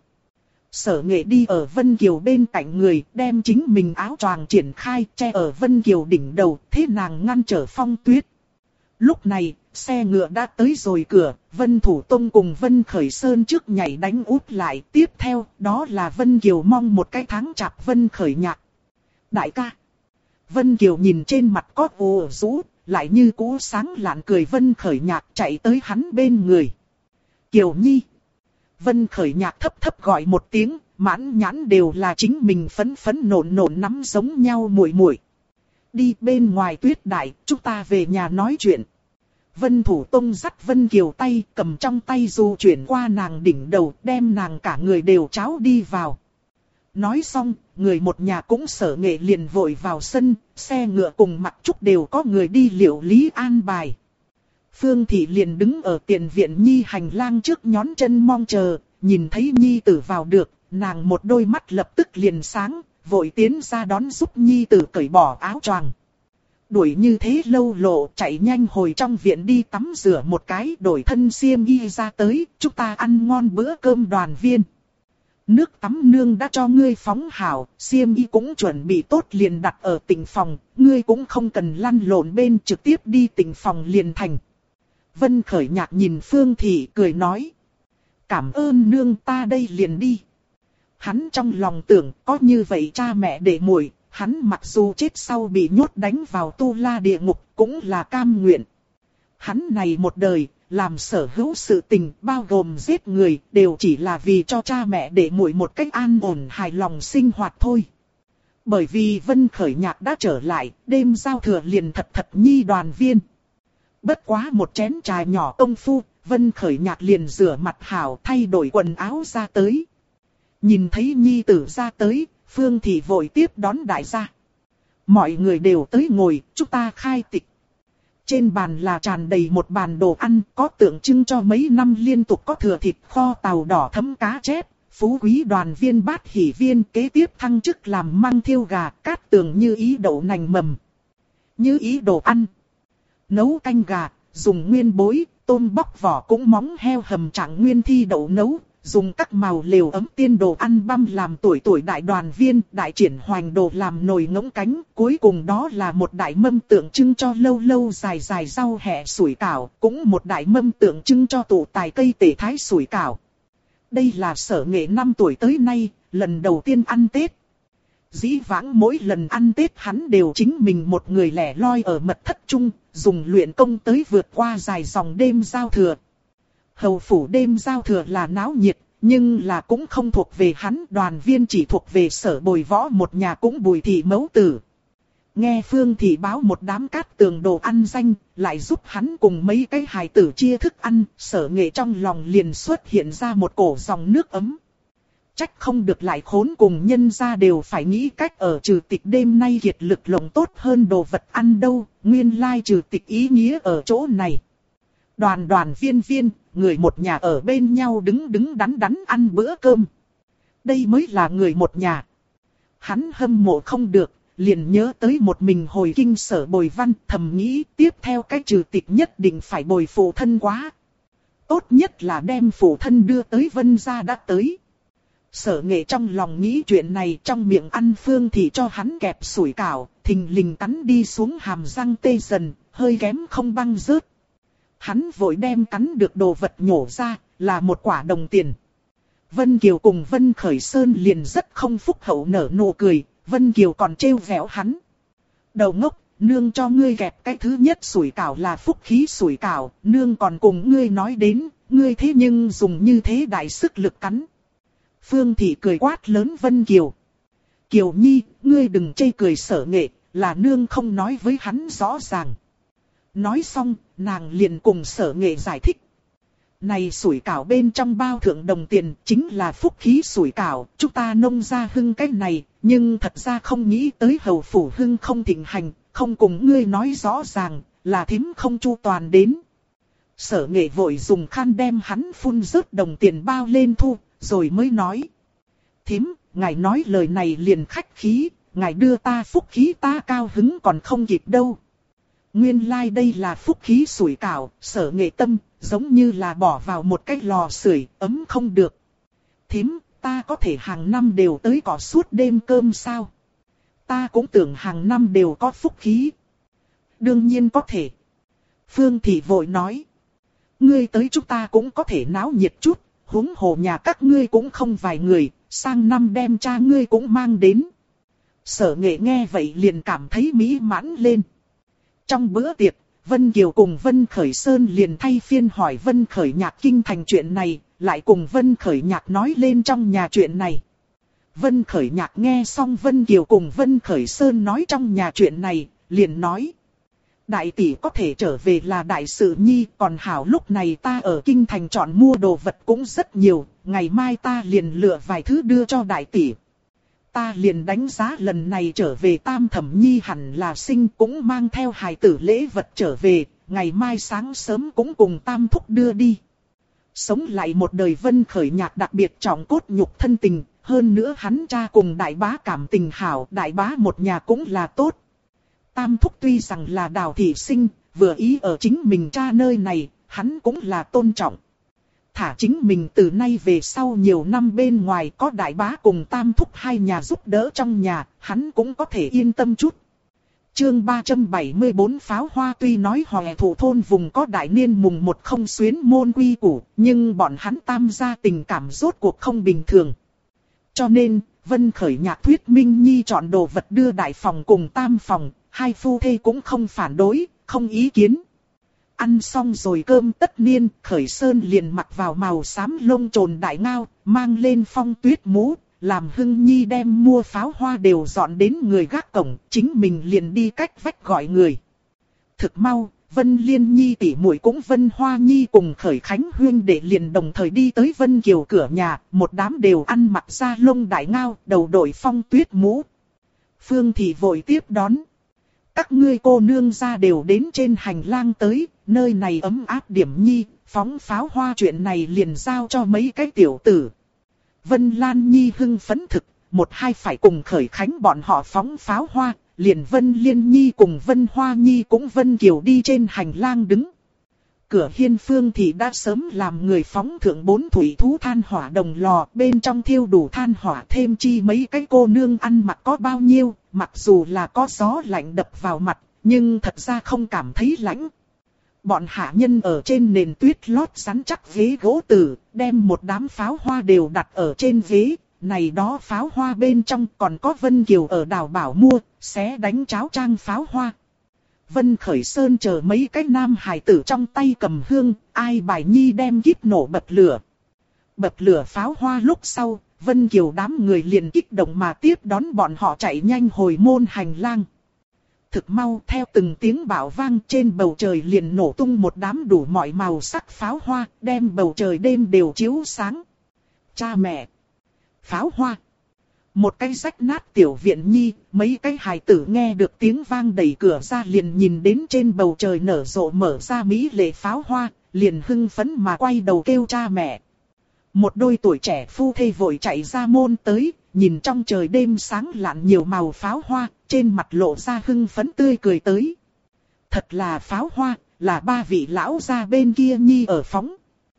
Sở Nghệ đi ở Vân Kiều bên cạnh người, đem chính mình áo choàng triển khai, che ở Vân Kiều đỉnh đầu, thế nàng ngăn trở phong tuyết. Lúc này, xe ngựa đã tới rồi cửa, Vân Thủ Tông cùng Vân Khởi Sơn trước nhảy đánh úp lại, tiếp theo, đó là Vân Kiều mong một cái tháng chạp Vân Khởi Nhạc. Đại ca! Vân Kiều nhìn trên mặt có ồ rũ, lại như cũ sáng lạn cười. Vân Khởi Nhạc chạy tới hắn bên người. Kiều Nhi! Vân Khởi Nhạc thấp thấp gọi một tiếng, mãn nhãn đều là chính mình phấn phấn nộn nộn nắm giống nhau muội muội. Đi bên ngoài tuyết đại, chúng ta về nhà nói chuyện. Vân Thủ Tông dắt Vân Kiều tay, cầm trong tay dù chuyển qua nàng đỉnh đầu, đem nàng cả người đều tráo đi vào. Nói xong, người một nhà cũng Sở Nghệ liền vội vào sân, xe ngựa cùng Mặc Trúc đều có người đi liệu lý an bài. Phương Thị liền đứng ở tiền viện Nhi hành lang trước nhón chân mong chờ, nhìn thấy Nhi tử vào được, nàng một đôi mắt lập tức liền sáng, vội tiến ra đón giúp Nhi tử cởi bỏ áo choàng. Đuổi như thế lâu lộ, chạy nhanh hồi trong viện đi tắm rửa một cái, đổi thân xiêm y ra tới, chúng ta ăn ngon bữa cơm đoàn viên. Nước tắm nương đã cho ngươi phóng hảo, xiêm y cũng chuẩn bị tốt liền đặt ở tịnh phòng, ngươi cũng không cần lăn lộn bên, trực tiếp đi tịnh phòng liền thành. Vân Khởi Nhạc nhìn Phương Thị cười nói. Cảm ơn nương, ta đây liền đi. Hắn trong lòng tưởng có như vậy cha mẹ để muội, hắn mặc dù chết sau bị nhốt đánh vào tu la địa ngục cũng là cam nguyện. Hắn này một đời, làm sở hữu sự tình bao gồm giết người đều chỉ là vì cho cha mẹ để muội một cách an ổn hài lòng sinh hoạt thôi. Bởi vì Vân Khởi Nhạc đã trở lại, đêm giao thừa liền thật thật nhi đoàn viên. Bất quá một chén trà nhỏ công phu, Vân Khởi Nhạc liền rửa mặt hảo thay đổi quần áo ra tới. Nhìn thấy Nhi tử ra tới, Phương Thị vội tiếp đón đại gia. Mọi người đều tới ngồi, chúng ta khai tịch. Trên bàn là tràn đầy một bàn đồ ăn, có tượng trưng cho mấy năm liên tục có thừa thịt kho tàu đỏ thấm cá chép, phú quý đoàn viên bát hỷ viên kế tiếp thăng chức làm măng thiêu gà, cát tường như ý đậu nành mầm. Như ý đồ ăn. Nấu canh gà, dùng nguyên bối, tôm bóc vỏ cũng móng heo hầm trạng nguyên thi đậu nấu, dùng các màu lều ấm tiên đồ ăn băm làm tuổi tuổi đại đoàn viên, đại triển hoành đồ làm nồi ngỗng cánh, cuối cùng đó là một đại mâm tượng trưng cho lâu lâu dài dài rau hẹ sủi cảo, cũng một đại mâm tượng trưng cho tụ tài cây tể thái sủi cảo. Đây là Sở Nghệ 5 tuổi tới nay, lần đầu tiên ăn Tết. Dĩ vãng mỗi lần ăn Tết hắn đều chính mình một người lẻ loi ở mật thất chung, dùng luyện công tới vượt qua dài dòng đêm giao thừa. Hầu phủ đêm giao thừa là náo nhiệt, nhưng là cũng không thuộc về hắn, đoàn viên chỉ thuộc về Sở Bồi Võ một nhà cũng Bùi thị mẫu tử. Nghe Phương Thị báo một đám cát tường đồ ăn danh, lại giúp hắn cùng mấy cái hài tử chia thức ăn, Sở Nghệ trong lòng liền xuất hiện ra một cổ dòng nước ấm. Trách không được lại khốn cùng nhân gia đều phải nghĩ cách ở trừ tịch đêm nay kiệt lực lộng tốt hơn đồ vật ăn đâu, nguyên lai trừ tịch ý nghĩa ở chỗ này. Đoàn đoàn viên viên, người một nhà ở bên nhau đứng đứng đắn đắn ăn bữa cơm. Đây mới là người một nhà. Hắn hâm mộ không được, liền nhớ tới một mình hồi kinh Sở Bồi Văn, thầm nghĩ tiếp theo cách trừ tịch nhất định phải bồi phụ thân quá. Tốt nhất là đem phụ thân đưa tới Vân gia đã tới. Sở Nghệ trong lòng nghĩ chuyện này, trong miệng ăn Phương Thị cho hắn kẹp sủi cảo, thình lình cắn đi xuống hàm răng tê dần, hơi kém không băng rớt. Hắn vội đem cắn được đồ vật nhổ ra, là một quả đồng tiền. Vân Kiều cùng Vân Khởi Sơn liền rất không phúc hậu nở nụ cười, Vân Kiều còn trêu vẻo hắn. Đầu ngốc, nương cho ngươi kẹp cái thứ nhất sủi cảo là phúc khí sủi cảo, nương còn cùng ngươi nói đến, ngươi thế nhưng dùng như thế đại sức lực cắn. Phương Thị cười quát lớn Vân Kiều. Kiều Nhi, ngươi đừng chê cười Sở Nghệ, là nương không nói với hắn rõ ràng. Nói xong, nàng liền cùng Sở Nghệ giải thích. Này sủi cảo bên trong bao thượng đồng tiền chính là phúc khí sủi cảo, chúng ta nông gia hưng cái này, nhưng thật ra không nghĩ tới hầu phủ hưng không thịnh hành, không cùng ngươi nói rõ ràng, là thím không chu toàn đến. Sở Nghệ vội dùng khăn đem hắn phun rớt đồng tiền bao lên thu, rồi mới nói. Thím, ngài nói lời này liền khách khí, ngài đưa ta phúc khí ta cao hứng còn không kịp đâu. Nguyên lai đây là phúc khí sủi cảo, Sở Nghệ tâm, giống như là bỏ vào một cái lò sưởi, ấm không được. Thím, ta có thể hàng năm đều tới cỏ suốt đêm cơm sao? Ta cũng tưởng hàng năm đều có phúc khí. Đương nhiên có thể. Phương Thị vội nói. Ngươi tới chúng ta cũng có thể náo nhiệt chút, huống hồ nhà các ngươi cũng không vài người, sang năm đem cha ngươi cũng mang đến. Sở Nghệ nghe vậy liền cảm thấy mỹ mãn lên. Trong bữa tiệc, Vân Kiều cùng Vân Khởi Sơn liền thay phiên hỏi Vân Khởi Nhạc kinh thành chuyện này, lại cùng Vân Khởi Nhạc nói lên trong nhà chuyện này. Vân Khởi Nhạc nghe xong Vân Kiều cùng Vân Khởi Sơn nói trong nhà chuyện này, liền nói. Đại tỷ có thể trở về là đại sự nhi, còn hảo lúc này ta ở kinh thành chọn mua đồ vật cũng rất nhiều, ngày mai ta liền lựa vài thứ đưa cho đại tỷ. Ta liền đánh giá lần này trở về Tam Thẩm Nhi hẳn là sinh cũng mang theo hài tử lễ vật trở về, ngày mai sáng sớm cũng cùng Tam Thúc đưa đi. Sống lại một đời Vân Khởi Nhạc đặc biệt trọng cốt nhục thân tình, hơn nữa hắn cha cùng đại bá cảm tình hảo, đại bá một nhà cũng là tốt. Tam Thúc tuy rằng là Đào thị sinh, vừa ý ở chính mình cha nơi này, hắn cũng là tôn trọng. Thả chính mình từ nay về sau nhiều năm bên ngoài có đại bá cùng Tam Thúc hai nhà giúp đỡ trong nhà, hắn cũng có thể yên tâm chút. Chương 374 pháo hoa tuy nói Hoè Thổ thôn vùng có đại niên mùng một không xuyến môn quy củ, nhưng bọn hắn Tam gia tình cảm rốt cuộc không bình thường. Cho nên, Vân Khởi Nhạc thuyết Minh Nhi chọn đồ vật đưa đại phòng cùng Tam phòng, hai phu thê cũng không phản đối, không ý kiến. Ăn xong rồi cơm tất niên, Khởi Sơn liền mặc vào màu xám lông trồn đại ngao, mang lên phong tuyết mũ, làm Hưng Nhi đem mua pháo hoa đều dọn đến người gác cổng, chính mình liền đi cách vách gọi người. Thực mau, Vân Liên Nhi tỷ muội cũng Vân Hoa Nhi cùng Khởi Khánh huyên đệ liền đồng thời đi tới Vân Kiều cửa nhà, một đám đều ăn mặc da lông đại ngao, đầu đội phong tuyết mũ. Phương Thị vội tiếp đón. Các ngươi cô nương ra đều đến trên hành lang tới, nơi này ấm áp điểm nhi, phóng pháo hoa chuyện này liền giao cho mấy cái tiểu tử. Vân Lan Nhi hưng phấn thực, một hai phải cùng Khởi Khánh bọn họ phóng pháo hoa, liền Vân Liên Nhi cùng Vân Hoa Nhi cũng Vân Kiều đi trên hành lang đứng. Cửa hiên Phương Thị đã sớm làm người phóng thượng 4 thủy thú than hỏa đồng lò, bên trong thiêu đủ than hỏa thêm chi mấy cái cô nương ăn mặc có bao nhiêu, mặc dù là có gió lạnh đập vào mặt, nhưng thật ra không cảm thấy lạnh. Bọn hạ nhân ở trên nền tuyết lót rắn chắc ghế gỗ tử, đem một đám pháo hoa đều đặt ở trên ghế, này đó pháo hoa bên trong còn có Vân Kiều ở đảo bảo mua, xé đánh cháo trang pháo hoa. Vân Khởi Sơn chờ mấy cái nam hài tử trong tay cầm hương, ai bài nhi đem kíp nổ bật lửa. Bật lửa pháo hoa lúc sau, Vân Kiều đám người liền kích động mà tiếp đón bọn họ chạy nhanh hồi môn hành lang. Thực mau theo từng tiếng bạo vang trên bầu trời liền nổ tung một đám đủ mọi màu sắc pháo hoa, đem bầu trời đêm đều chiếu sáng. Cha mẹ! Pháo hoa! Một cái rách nát tiểu viện nhi, mấy cái hài tử nghe được tiếng vang đẩy cửa ra liền nhìn đến trên bầu trời nở rộ mở ra mỹ lệ pháo hoa, liền hưng phấn mà quay đầu kêu cha mẹ. Một đôi tuổi trẻ phu thê vội chạy ra môn tới, nhìn trong trời đêm sáng lạn nhiều màu pháo hoa, trên mặt lộ ra hưng phấn tươi cười tới. Thật là pháo hoa, là ba vị lão gia bên kia nhi ở phóng.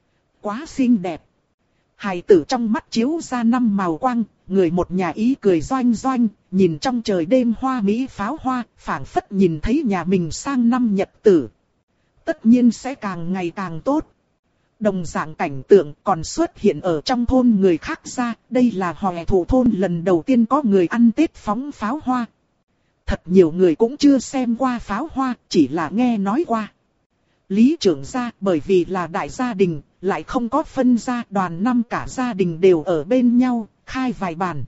Quá xinh đẹp. Hài tử trong mắt chiếu ra 5 màu quang, người một nhà ý cười doanh doanh, nhìn trong trời đêm hoa mỹ pháo hoa, phảng phất nhìn thấy nhà mình sang năm nhật tử. Tất nhiên sẽ càng ngày càng tốt. Đồng dạng cảnh tượng còn xuất hiện ở trong thôn người khác ra, đây là Hoè Thổ thôn lần đầu tiên có người ăn Tết phóng pháo hoa. Thật nhiều người cũng chưa xem qua pháo hoa, chỉ là nghe nói qua. Lý trưởng gia bởi vì là đại gia đình, lại không có phân gia, đoàn năm cả gia đình đều ở bên nhau, khai vài bàn.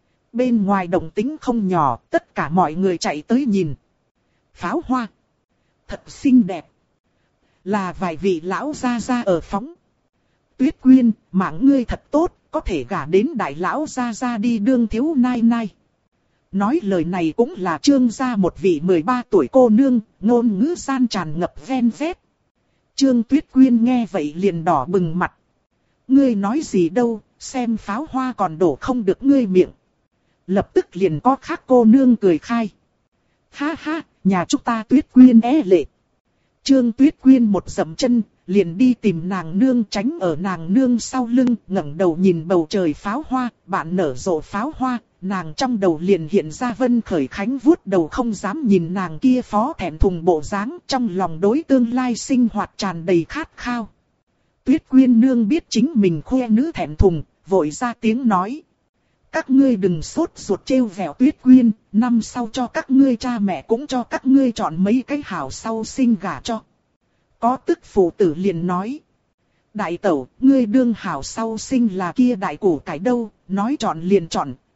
Bên ngoài động tĩnh không nhỏ, tất cả mọi người chạy tới nhìn. Pháo hoa! Thật xinh đẹp! Là vài vị lão gia ở phóng. Tuyết Quyên, mạng ngươi thật tốt, có thể gả đến đại lão gia đi đương thiếu nai nai. Nói lời này cũng là Trương gia một vị 13 tuổi cô nương, ngôn ngữ gian tràn ngập ven vét. Trương Tuyết Quyên nghe vậy liền đỏ bừng mặt. Ngươi nói gì đâu, xem pháo hoa còn đổ không được ngươi miệng. Lập tức liền có khác cô nương cười khai. Ha ha, nhà chúng ta Tuyết Quyên lệ. Trương Tuyết Quyên một dậm chân, liền đi tìm nàng nương, tránh ở nàng nương sau lưng, ngẩng đầu nhìn bầu trời pháo hoa, bạn nở rộ pháo hoa, nàng trong đầu liền hiện ra Vân Khởi Khánh vuốt đầu không dám nhìn nàng kia phó thẹn thùng bộ dáng, trong lòng đối tương lai sinh hoạt tràn đầy khát khao. Tuyết Quyên nương biết chính mình khoe nữ thẹn thùng, vội ra tiếng nói. Các ngươi đừng sốt ruột trêu vẻo Tuyết Quyên, năm sau cho các ngươi cha mẹ cũng cho các ngươi chọn mấy cái hảo sau sinh gả cho. Có tức phụ tử liền nói. Đại tẩu, ngươi đương hảo sau sinh là kia đại củ cải đâu, nói chọn liền chọn,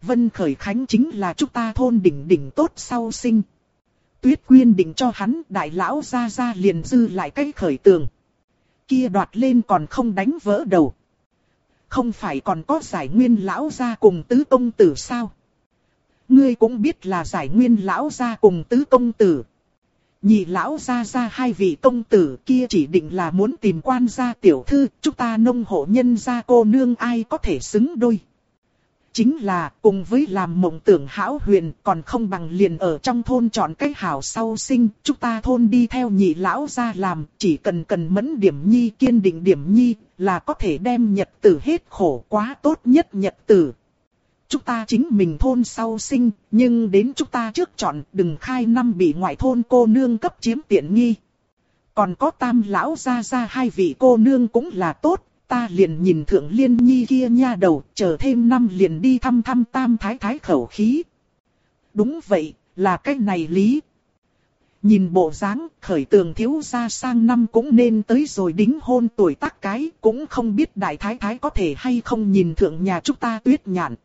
Vân Khởi Khánh chính là chúng ta thôn đỉnh đỉnh tốt sau sinh. Tuyết Quyên định cho hắn, đại lão ra ra liền dư lại cái khởi tường. Kia đoạt lên còn không đánh vỡ đầu. Không phải còn có Giải Nguyên lão gia cùng tứ công tử sao? Ngươi cũng biết là Giải Nguyên lão gia cùng tứ công tử. Nhị lão gia gia hai vị công tử kia chỉ định là muốn tìm quan gia tiểu thư, chúng ta nông hộ nhân gia cô nương ai có thể xứng đôi. Chính là cùng với làm mộng tưởng hão huyền còn không bằng liền ở trong thôn chọn cái hảo sau sinh. Chúng ta thôn đi theo nhị lão gia làm, chỉ cần mẫn điểm nhi, kiên định điểm nhi là có thể đem nhật tử hết khổ, quá tốt nhất nhật tử. Chúng ta chính mình thôn sau sinh, nhưng đến chúng ta trước chọn, đừng khai năm bị ngoại thôn cô nương cấp chiếm tiện nghi. Còn có tam lão gia gia hai vị cô nương cũng là tốt, ta liền nhìn thượng Liên Nhi kia nha đầu, chờ thêm năm liền đi thăm tam thái thái khẩu khí. Đúng vậy, là cái này lý. Nhìn bộ dáng, Khởi Tường thiếu gia sang năm cũng nên tới rồi đính hôn tuổi tác cái, cũng không biết đại thái thái có thể hay không nhìn thượng nhà chúng ta Tuyết Nhạn.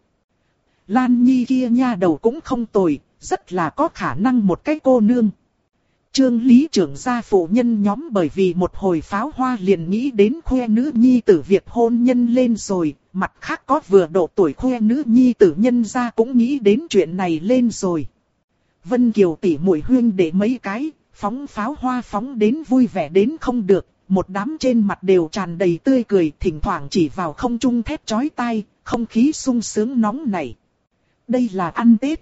Lan Nhi kia nha đầu cũng không tồi, rất là có khả năng một cái cô nương. Trương lý trưởng gia phụ nhân nhóm bởi vì một hồi pháo hoa liền nghĩ đến khoe nữ nhi tử việc hôn nhân lên rồi, mặt khác có vừa độ tuổi khoe nữ nhi tử nhân gia cũng nghĩ đến chuyện này lên rồi. Vân Kiều tỷ muội huyên để mấy cái, phóng pháo hoa phóng đến vui vẻ đến không được, một đám trên mặt đều tràn đầy tươi cười, thỉnh thoảng chỉ vào không trung thét chói tai, không khí sung sướng nóng nảy. Đây là ăn Tết.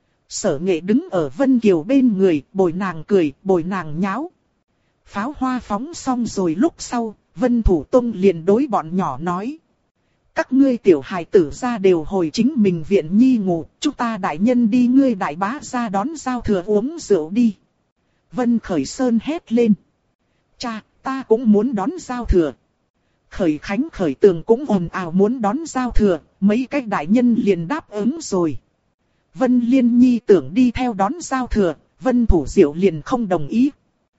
Sở Nghệ đứng ở Vân Kiều bên người, bồi nàng cười, bồi nàng nháo. Pháo hoa phóng xong rồi lúc sau, Vân Thủ Tông liền đối bọn nhỏ nói. Các ngươi tiểu hài tử ra đều hồi chính mình viện nhi ngủ, chúng ta đại nhân đi ngươi đại bá ra đón giao thừa uống rượu đi. Vân Khởi Sơn hét lên. Cha, ta cũng muốn đón giao thừa. Khởi Khánh Khởi Tường cũng ồn ào muốn đón giao thừa, mấy cái đại nhân liền đáp ứng rồi. Vân Liên Nhi tưởng đi theo đón giao thừa, Vân Thủ Diệu liền không đồng ý.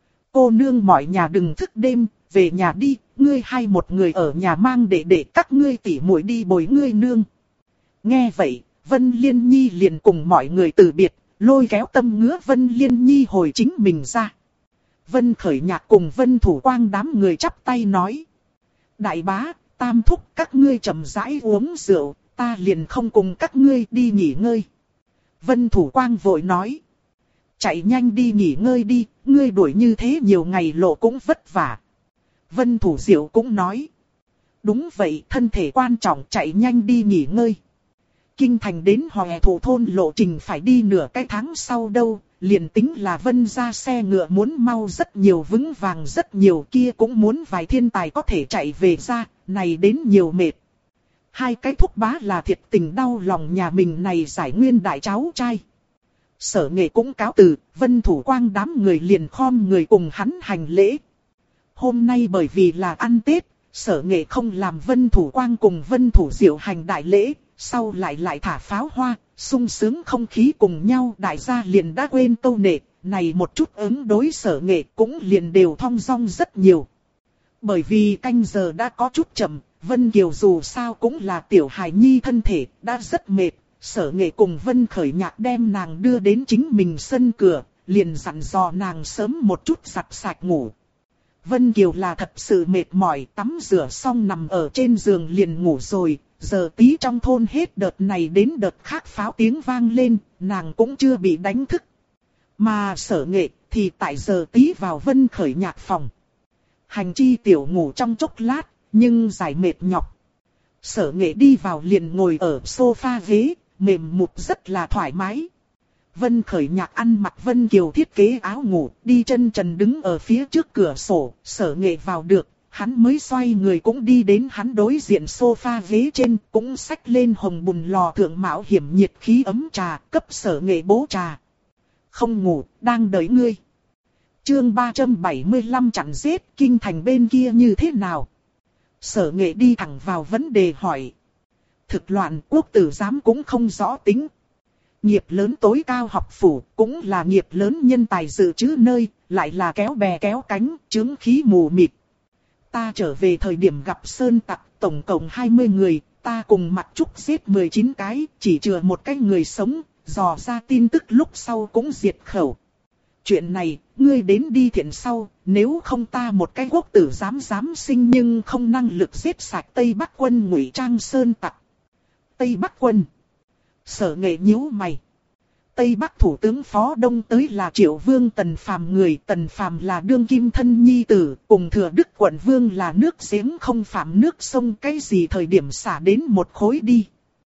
Cô nương mọi nhà đừng thức đêm, về nhà đi, ngươi hai một người ở nhà mang để các ngươi tỉ muội đi bồi ngươi nương. Nghe vậy, Vân Liên Nhi liền cùng mọi người từ biệt, lôi kéo tâm ngứa Vân Liên Nhi hồi chính mình ra. Vân Khởi Nhạc cùng Vân Thủ Quang đám người chắp tay nói. Đại bá, tam thúc các ngươi chậm rãi uống rượu, ta liền không cùng các ngươi đi nghỉ ngơi. Vân Thủ Quang vội nói. Chạy nhanh đi nghỉ ngơi đi, ngươi đuổi như thế nhiều ngày lộ cũng vất vả. Vân Thủ Diệu cũng nói. Đúng vậy, thân thể quan trọng, chạy nhanh đi nghỉ ngơi. Kinh thành đến Hòe Thủ thôn lộ trình phải đi nửa cái tháng sau đâu, liền tính là Vân ra xe ngựa muốn mau rất nhiều, vững vàng rất nhiều, kia cũng muốn vài thiên tài có thể chạy về ra, này đến nhiều mệt. Hai cái thúc bá là thiệt tình đau lòng nhà mình này Giải Nguyên đại cháu trai. Sở Nghệ cũng cáo từ, Vân Thủ Quang đám người liền khom người cùng hắn hành lễ. Hôm nay bởi vì là ăn Tết, Sở Nghệ không làm Vân Thủ Quang cùng Vân Thủ Diệu hành đại lễ, sau lại thả pháo hoa, sung sướng không khí cùng nhau, đại gia liền đã quên câu nệ, này một chút ứng đối Sở Nghệ cũng liền đều thong dong rất nhiều. Bởi vì canh giờ đã có chút chậm, Vân Kiều dù sao cũng là tiểu hài nhi thân thể, đã rất mệt. Sở Nghệ cùng Vân Khởi Nhạc đem nàng đưa đến chính mình sân cửa, liền dặn dò nàng sớm một chút giặt sạch ngủ. Vân Kiều là thật sự mệt mỏi, tắm rửa xong nằm ở trên giường liền ngủ rồi. Giờ tí trong thôn hết đợt này đến đợt khác pháo tiếng vang lên, nàng cũng chưa bị đánh thức. Mà Sở Nghệ thì tại giờ tí vào Vân Khởi Nhạc phòng. Hành chi tiểu ngủ trong chốc lát, nhưng giải mệt nhọc. Sở Nghệ đi vào liền ngồi ở sofa ghế, mềm mụt rất là thoải mái. Vân Khởi Nhạc ăn mặc Vân Kiều thiết kế áo ngủ, đi chân trần đứng ở phía trước cửa sổ. Sở Nghệ vào được, hắn mới xoay người cũng đi đến hắn đối diện sofa ghế trên, cũng xách lên hồng bùn lò thượng mạo hiểm nhiệt khí ấm trà, cấp Sở Nghệ bố trà. Không ngủ, đang đợi ngươi. Chương 375 chặn giết, kinh thành bên kia như thế nào? Sở Nghệ đi thẳng vào vấn đề hỏi. Thực loạn, quốc tử giám cũng không rõ tính. Nghiệp lớn tối cao học phủ, cũng là nghiệp lớn nhân tài dự trữ nơi, lại là kéo bè kéo cánh, chướng khí mù mịt. Ta trở về thời điểm gặp sơn tặc, tổng cộng 20 người, ta cùng Mặc Trúc giết 19 cái, chỉ chừa một cái người sống, dò ra tin tức lúc sau cũng diệt khẩu. Chuyện này, ngươi đến đi thiện sau, nếu không ta một cái quốc tử dám sinh nhưng không năng lực giết sạch Tây Bắc quân Ngụy Trang sơn tặc. Tây Bắc quân. Sở Nghệ nhíu mày. Tây Bắc thủ tướng Phó Đông tới là Triệu Vương Tần Phàm người, Tần Phàm là đương kim thân nhi tử, cùng Thừa Đức quận vương là nước giếng không phạm nước sông, cái gì thời điểm xả đến một khối đi.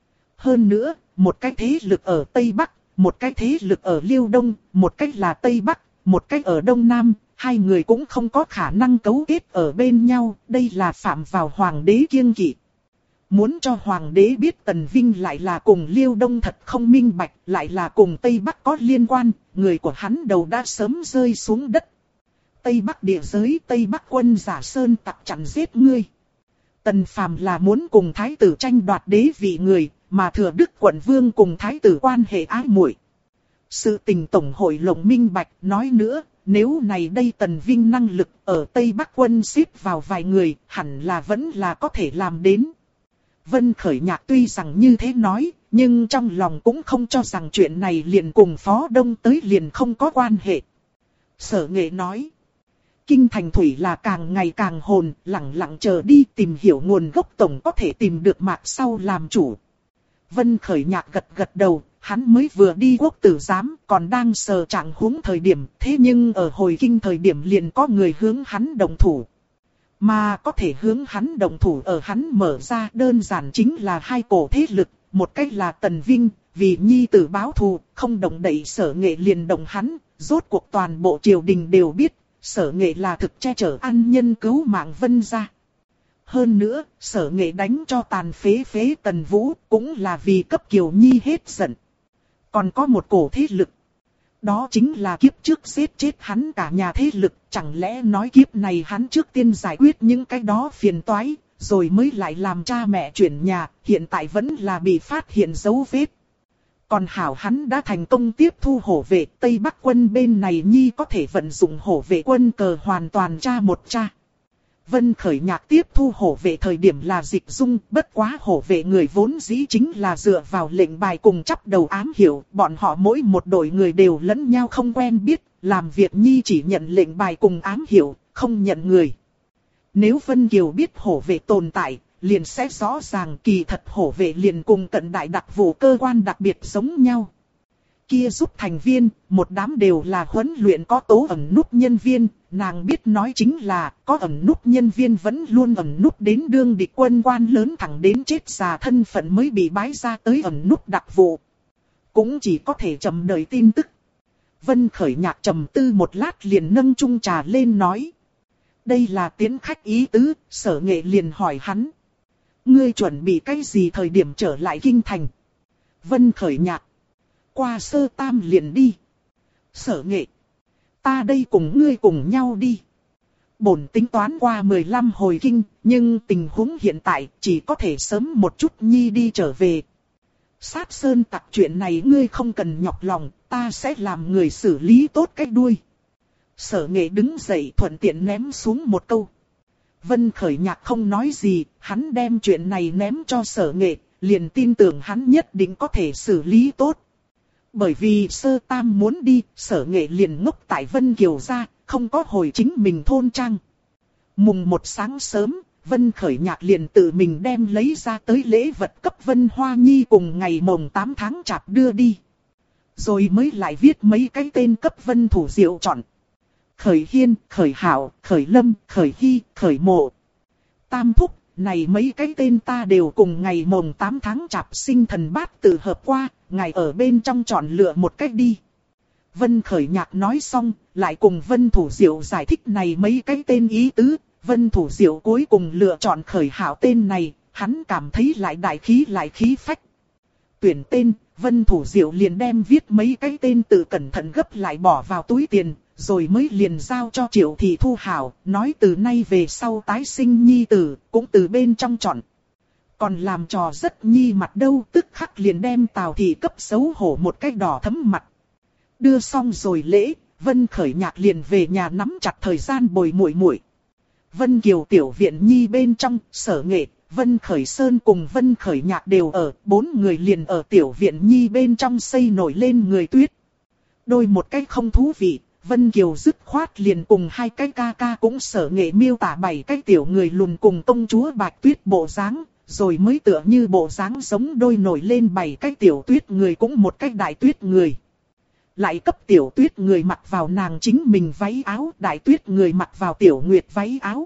Hơn nữa, một cái thế lực ở Tây Bắc, một cái thế lực ở Liêu Đông, một cái là Tây Bắc, một cái ở Đông Nam, hai người cũng không có khả năng cấu kết ở bên nhau, đây là phạm vào hoàng đế kiêng kỵ. Muốn cho hoàng đế biết Tần Vinh lại là cùng Liêu Đông thật không minh bạch, lại là cùng Tây Bắc có liên quan, người của hắn đầu đã sớm rơi xuống đất. Tây Bắc địa giới, Tây Bắc quân giả sơn tặc chặn giết ngươi. Tần Phàm là muốn cùng thái tử tranh đoạt đế vị người, mà Thừa Đức quận vương cùng thái tử quan hệ ái muội. Sự tình tổng hội lộng minh bạch, nói nữa, nếu này đây Tần Vinh năng lực ở Tây Bắc quân xếp vào vài người, hẳn là vẫn là có thể làm đến. Vân Khởi Nhạc tuy rằng như thế nói, nhưng trong lòng cũng không cho rằng chuyện này liền cùng Phó Đông tới liền không có quan hệ. Sở Nghệ nói, kinh thành thủy là càng ngày càng hồn, lặng lặng chờ đi tìm hiểu nguồn gốc tổng có thể tìm được Mạc sau làm chủ. Vân Khởi Nhạc gật gật đầu, hắn mới vừa đi quốc tử giám, còn đang sờ trạng huống thời điểm, thế nhưng ở hồi kinh thời điểm liền có người hướng hắn động thủ. Mà có thể hướng hắn động thủ ở hắn mở ra đơn giản chính là hai cổ thế lực, một cách là Tần Vinh, vì nhi tử báo thù, không động đậy Sở Nghệ liền động hắn, rốt cuộc toàn bộ triều đình đều biết, Sở Nghệ là thực che chở ăn nhân cứu mạng Vân gia. Hơn nữa, Sở Nghệ đánh cho tàn phế Tần Vũ, cũng là vì cấp Kiều Nhi hết giận. Còn có một cổ thế lực. Đó chính là kiếp trước giết chết hắn cả nhà thế lực, chẳng lẽ nói kiếp này hắn trước tiên giải quyết những cái đó phiền toái, rồi mới lại làm cha mẹ chuyển nhà, hiện tại vẫn là bị phát hiện dấu vết. Còn hảo hắn đã thành công tiếp thu hổ vệ, Tây Bắc quân bên này Nhi có thể vận dụng hổ vệ quân cờ hoàn toàn tra một tra. Vân Khởi Nhạc tiếp thu hổ vệ thời điểm là Dịch Dung, bất quá hổ vệ người vốn dĩ chính là dựa vào lệnh bài cùng chắp đầu ám hiệu, bọn họ mỗi một đội người đều lẫn nhau không quen biết, làm việc Nhi chỉ nhận lệnh bài cùng ám hiệu, không nhận người. Nếu Vân Kiều biết hổ vệ tồn tại, liền sẽ rõ ràng kỳ thật hổ vệ liền cùng cận đại đặc vụ cơ quan đặc biệt giống nhau. Kia giúp thành viên, một đám đều là huấn luyện có tố ẩn núp nhân viên, nàng biết nói chính là có ẩn núp nhân viên vẫn luôn ẩn núp đến đương địch quân quan lớn thẳng đến chết già thân phận mới bị bái ra tới ẩn núp đặc vụ. Cũng chỉ có thể chờ đợi tin tức. Vân Khởi Nhạc trầm tư một lát liền nâng chung trà lên nói. Đây là tiến khách ý tứ, Sở Nghệ liền hỏi hắn. Ngươi chuẩn bị cái gì thời điểm trở lại kinh thành? Vân Khởi Nhạc. Qua sơ tam liền đi. Sở Nghệ. Ta đây cùng ngươi cùng nhau đi. Bổn tính toán qua 15 hồi kinh, nhưng tình huống hiện tại chỉ có thể sớm một chút Nhi đi trở về. Sát sơn tặc chuyện này ngươi không cần nhọc lòng, ta sẽ làm người xử lý tốt cái đuôi. Sở Nghệ đứng dậy thuận tiện ném xuống một câu. Vân Khởi Nhạc không nói gì, hắn đem chuyện này ném cho Sở Nghệ, liền tin tưởng hắn nhất định có thể xử lý tốt. Bởi vì sơ tam muốn đi, Sở Nghệ liền ngốc tại Vân Kiều gia, không có hồi chính mình thôn trang. Mùng một sáng sớm, Vân Khởi Nhạc liền tự mình đem lấy ra tới lễ vật cấp Vân Hoa Nhi cùng ngày mồng 8 tháng chạp đưa đi. Rồi mới lại viết mấy cái tên cấp Vân Thủ Diệu chọn. Khởi Hiên, Khởi Hảo, Khởi Lâm, Khởi Hy, Khởi Mộ. Tam thúc, này mấy cái tên ta đều cùng ngày mồng 8 tháng chạp sinh thần bát tự hợp qua, ngài ở bên trong chọn lựa một cách đi. Vân Khởi Nhạc nói xong, lại cùng Vân Thủ Diệu giải thích này mấy cái tên ý tứ. Vân Thủ Diệu cuối cùng lựa chọn Khởi Hảo tên này, hắn cảm thấy lại đại khí lại khí phách. Tuyển tên, Vân Thủ Diệu liền đem viết mấy cái tên tự cẩn thận gấp lại bỏ vào túi tiền, rồi mới liền giao cho Triệu Thị thu hảo, nói từ nay về sau tái sinh nhi tử, cũng từ bên trong chọn. Còn làm trò rất Nhi mặt đâu, tức khắc liền đem Tào Thị cấp xấu hổ một cái đỏ thấm mặt. Đưa xong rồi lễ, Vân Khởi Nhạc liền về nhà nắm chặt thời gian bồi muội muội. Vân Kiều tiểu viện Nhi bên trong, Sở Nghệ, Vân Khởi Sơn cùng Vân Khởi Nhạc đều ở, 4 người liền ở tiểu viện nhi bên trong xây nổi lên người tuyết. Đôi một cách không thú vị, Vân Kiều dứt khoát liền cùng 2 cái ca ca cũng Sở Nghệ miêu tả 7 cái tiểu người lùn cùng công chúa Bạch Tuyết bộ dáng, rồi mới tựa như bộ dáng giống đôi nổi lên 7 cái tiểu tuyết người cũng một cái đại tuyết người. Lại cấp tiểu tuyết người mặc vào nàng chính mình váy áo, đại tuyết người mặc vào tiểu nguyệt váy áo.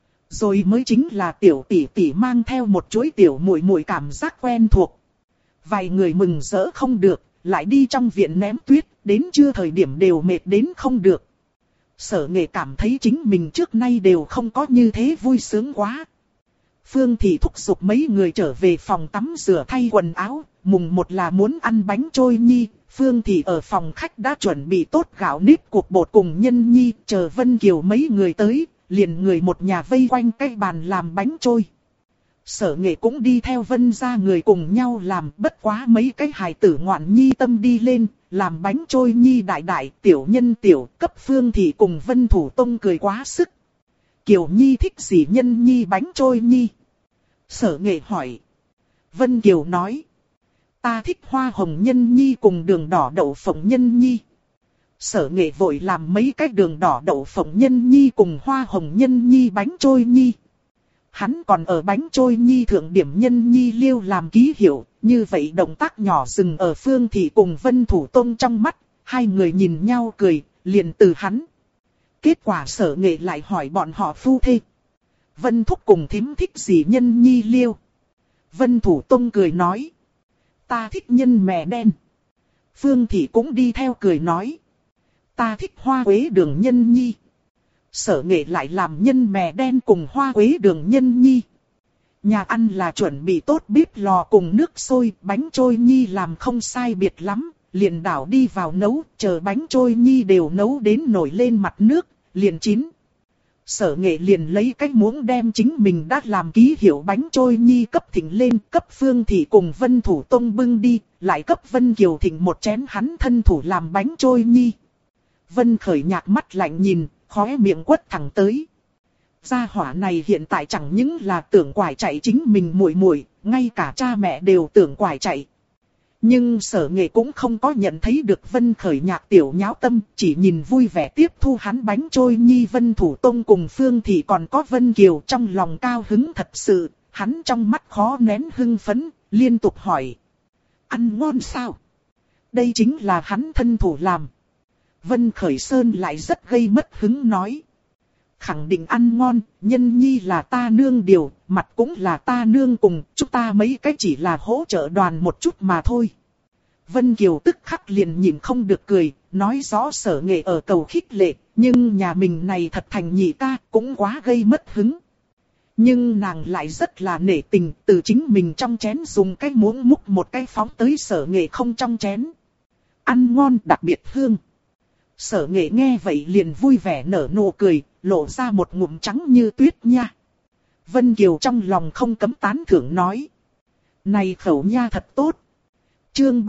Rồi mới chính là tiểu tỷ tỷ mang theo một chuỗi tiểu muội muội cảm giác quen thuộc. Vài người mừng rỡ không được, lại đi trong viện ném tuyết, đến trưa thời điểm đều mệt đến không được. Sở Nghệ cảm thấy chính mình trước nay đều không có như thế vui sướng quá. Phương Thị thúc giục mấy người trở về phòng tắm rửa thay quần áo, mùng 1 là muốn ăn bánh trôi nhi. Phương Thị ở phòng khách đã chuẩn bị tốt gạo nếp cuộc bột cùng nhân nhi, chờ Vân Kiều mấy người tới, liền người một nhà vây quanh cái bàn làm bánh trôi. Sở Nghệ cũng đi theo Vân gia người cùng nhau làm, bất quá mấy cái hài tử ngoạn nhi tâm đi lên, làm bánh trôi nhi đại đại, tiểu nhân tiểu, cấp Phương Thị cùng Vân Thủ Tông cười quá sức. Kiều Nhi thích gì nhân nhi bánh trôi nhi? Sở Nghệ hỏi. Vân Kiều nói. Ta thích hoa hồng nhân nhi cùng đường đỏ đậu phộng nhân nhi. Sở Nghệ vội làm mấy cái đường đỏ đậu phộng nhân nhi cùng hoa hồng nhân nhi bánh trôi nhi. Hắn còn ở bánh trôi nhi thượng điểm nhân nhi liêu làm ký hiệu, như vậy động tác nhỏ dừng ở Phương Thị cùng Vân Thủ Tông trong mắt, hai người nhìn nhau cười, liền từ hắn. Kết quả Sở Nghệ lại hỏi bọn họ phu thê. Vân Thúc cùng thím thích gì nhân nhi liêu? Vân Thủ Tông cười nói. Ta thích nhân mè đen. Phương Thị cũng đi theo cười nói. Ta thích hoa quế đường nhân nhi. Sở Nghệ lại làm nhân mè đen cùng hoa quế đường nhân nhi. Nhà ăn là chuẩn bị tốt bếp lò cùng nước sôi, bánh trôi nhi làm không sai biệt lắm, liền đảo đi vào nấu, chờ bánh trôi nhi đều nấu đến nổi lên mặt nước, liền chín. Sở Nghệ liền lấy cái muỗng đem chính mình đã làm ký hiệu bánh trôi nhi cấp thịnh lên, cấp Phương Thị cùng Vân Thủ Tông bưng đi, lại cấp Vân Kiều thịnh một chén hắn thân thủ làm bánh trôi nhi. Vân Khởi Nhạc mắt lạnh nhìn, khóe miệng quất thẳng tới. Gia hỏa này hiện tại chẳng những là tưởng quải chạy chính mình muội muội, ngay cả cha mẹ đều tưởng quải chạy. Nhưng Sở Nghệ cũng không có nhận thấy được Vân Khởi Nhạc tiểu nháo tâm, chỉ nhìn vui vẻ tiếp thu hắn bánh trôi nhi. Vân Thủ Tông cùng Phương Thị còn có Vân Kiều trong lòng cao hứng thật sự, hắn trong mắt khó nén hưng phấn, liên tục hỏi. Ăn ngon sao? Đây chính là hắn thân thủ làm. Vân Khởi Sơn lại rất gây mất hứng nói. Khẳng định ăn ngon, nhân nhi là ta nương điều, mặt cũng là ta nương cùng, chúng ta mấy cái chỉ là hỗ trợ đoàn một chút mà thôi. Vân Kiều tức khắc liền nhìn không được cười, nói rõ Sở Nghệ ở cầu khích lệ, nhưng nhà mình này thật thành nhị ca, cũng quá gây mất hứng. Nhưng nàng lại rất là nể tình, từ chính mình trong chén dùng cái muỗng múc một cái phóng tới Sở Nghệ không trong chén. Ăn ngon đặc biệt hương. Sở Nghệ nghe vậy liền vui vẻ nở nụ cười, lộ ra một ngụm trắng như tuyết nha. Vân Kiều trong lòng không cấm tán thưởng nói. Này khẩu nha thật tốt. Chương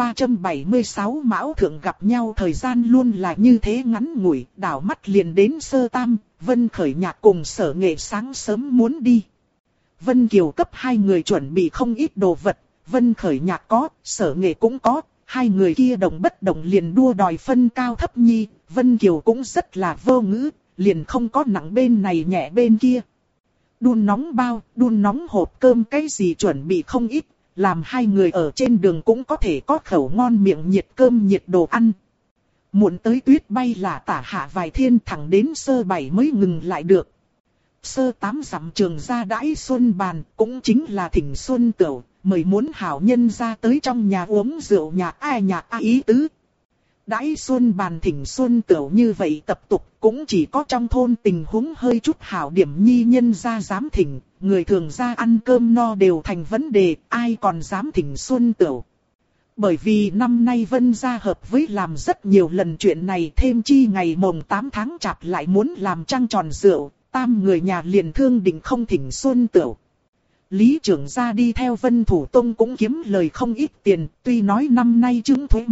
376 Mão Thượng gặp nhau thời gian luôn là như thế ngắn ngủi, đảo mắt liền đến sơ tam, Vân Khởi Nhạc cùng Sở Nghệ sáng sớm muốn đi. Vân Kiều cấp hai người chuẩn bị không ít đồ vật, Vân Khởi Nhạc có, Sở Nghệ cũng có, hai người kia đồng bất đồng liền đua đòi phân cao thấp nhi, Vân Kiều cũng rất là vô ngữ, liền không có nặng bên này nhẹ bên kia. Đun nóng bao, đun nóng hộp cơm cái gì chuẩn bị không ít, làm hai người ở trên đường cũng có thể có khẩu ngon miệng nhiệt cơm nhiệt đồ ăn. Muộn tới tuyết bay là tả hạ vài thiên thẳng đến sơ 7 mới ngừng lại được. Sơ 8 dặm trường ra đãi xuân bàn, cũng chính là thỉnh xuân tửu, mời muốn hảo nhân ra tới trong nhà uống rượu nhạc ai ý tứ. Đãi xuân bàn thỉnh xuân tửu như vậy tập tục cũng chỉ có trong thôn tình huống hơi chút hảo điểm nhi nhân ra dám thỉnh, người thường ra ăn cơm no đều thành vấn đề, ai còn dám thỉnh xuân tửu. Bởi vì năm nay Vân gia hợp với làm rất nhiều lần chuyện này, thêm chi ngày mồng 8 tháng chạp lại muốn làm trăng tròn rượu, tam người nhà liền thương định không thỉnh xuân tửu. Lý trưởng gia đi theo Vân Thủ Tông cũng kiếm lời không ít tiền, tuy nói năm nay chứng thuế má,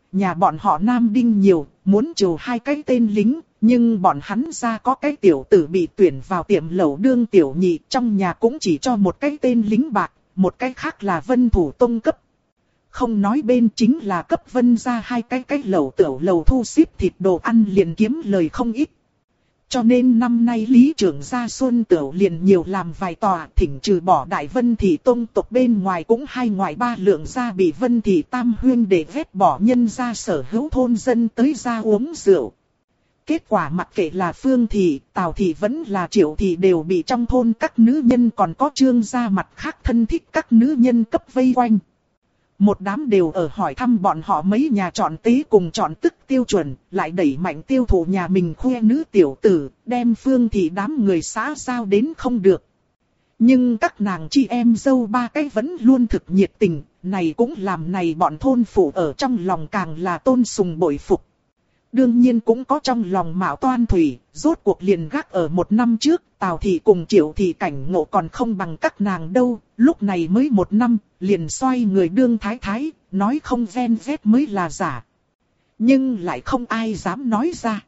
nhà bọn họ Nam Đinh nhiều, muốn chiều 2 cái tên lính, nhưng bọn hắn ra có cái tiểu tử bị tuyển vào tiệm lẩu đương tiểu nhị, trong nhà cũng chỉ cho một cái tên lính bạc, một cái khác là Vân Thủ Tông cấp. Không nói bên chính là cấp Vân ra 2 cái lẩu tiểu lầu thu xếp thịt đồ ăn liền kiếm lời không ít. Cho nên năm nay lý trưởng gia Xuân Tửu liền nhiều làm vài tòa, thỉnh trừ bỏ Đại Vân Thị Tông tộc bên ngoài cũng 2 ngoại 3 lượng gia bị Vân Thị Tam Huyên để vét bỏ nhân gia sở hữu thôn dân tới ra uống rượu. Kết quả mặc kệ là Phương Thị, Tào Thị vẫn là Triệu Thị đều bị trong thôn các nữ nhân còn có Trương gia mặt khác thân thích các nữ nhân cấp vây quanh. Một đám đều ở hỏi thăm bọn họ mấy nhà chọn tế cùng chọn tức tiêu chuẩn, lại đẩy mạnh tiêu thụ nhà mình khoe nữ tiểu tử, đem Phương Thị đám người xã giao đến không được. Nhưng các nàng chị em dâu 3 cái vẫn luôn thực nhiệt tình, này cũng làm này bọn thôn phụ ở trong lòng càng là tôn sùng bội phục. Đương nhiên cũng có trong lòng mạo toan thủy, rốt cuộc liền gác ở 1 năm trước, Tào Thị cùng Triệu Thị cảnh ngộ còn không bằng các nàng đâu, lúc này mới 1 năm, liền xoay người đương thái thái, nói không ven vét mới là giả. Nhưng lại không ai dám nói ra.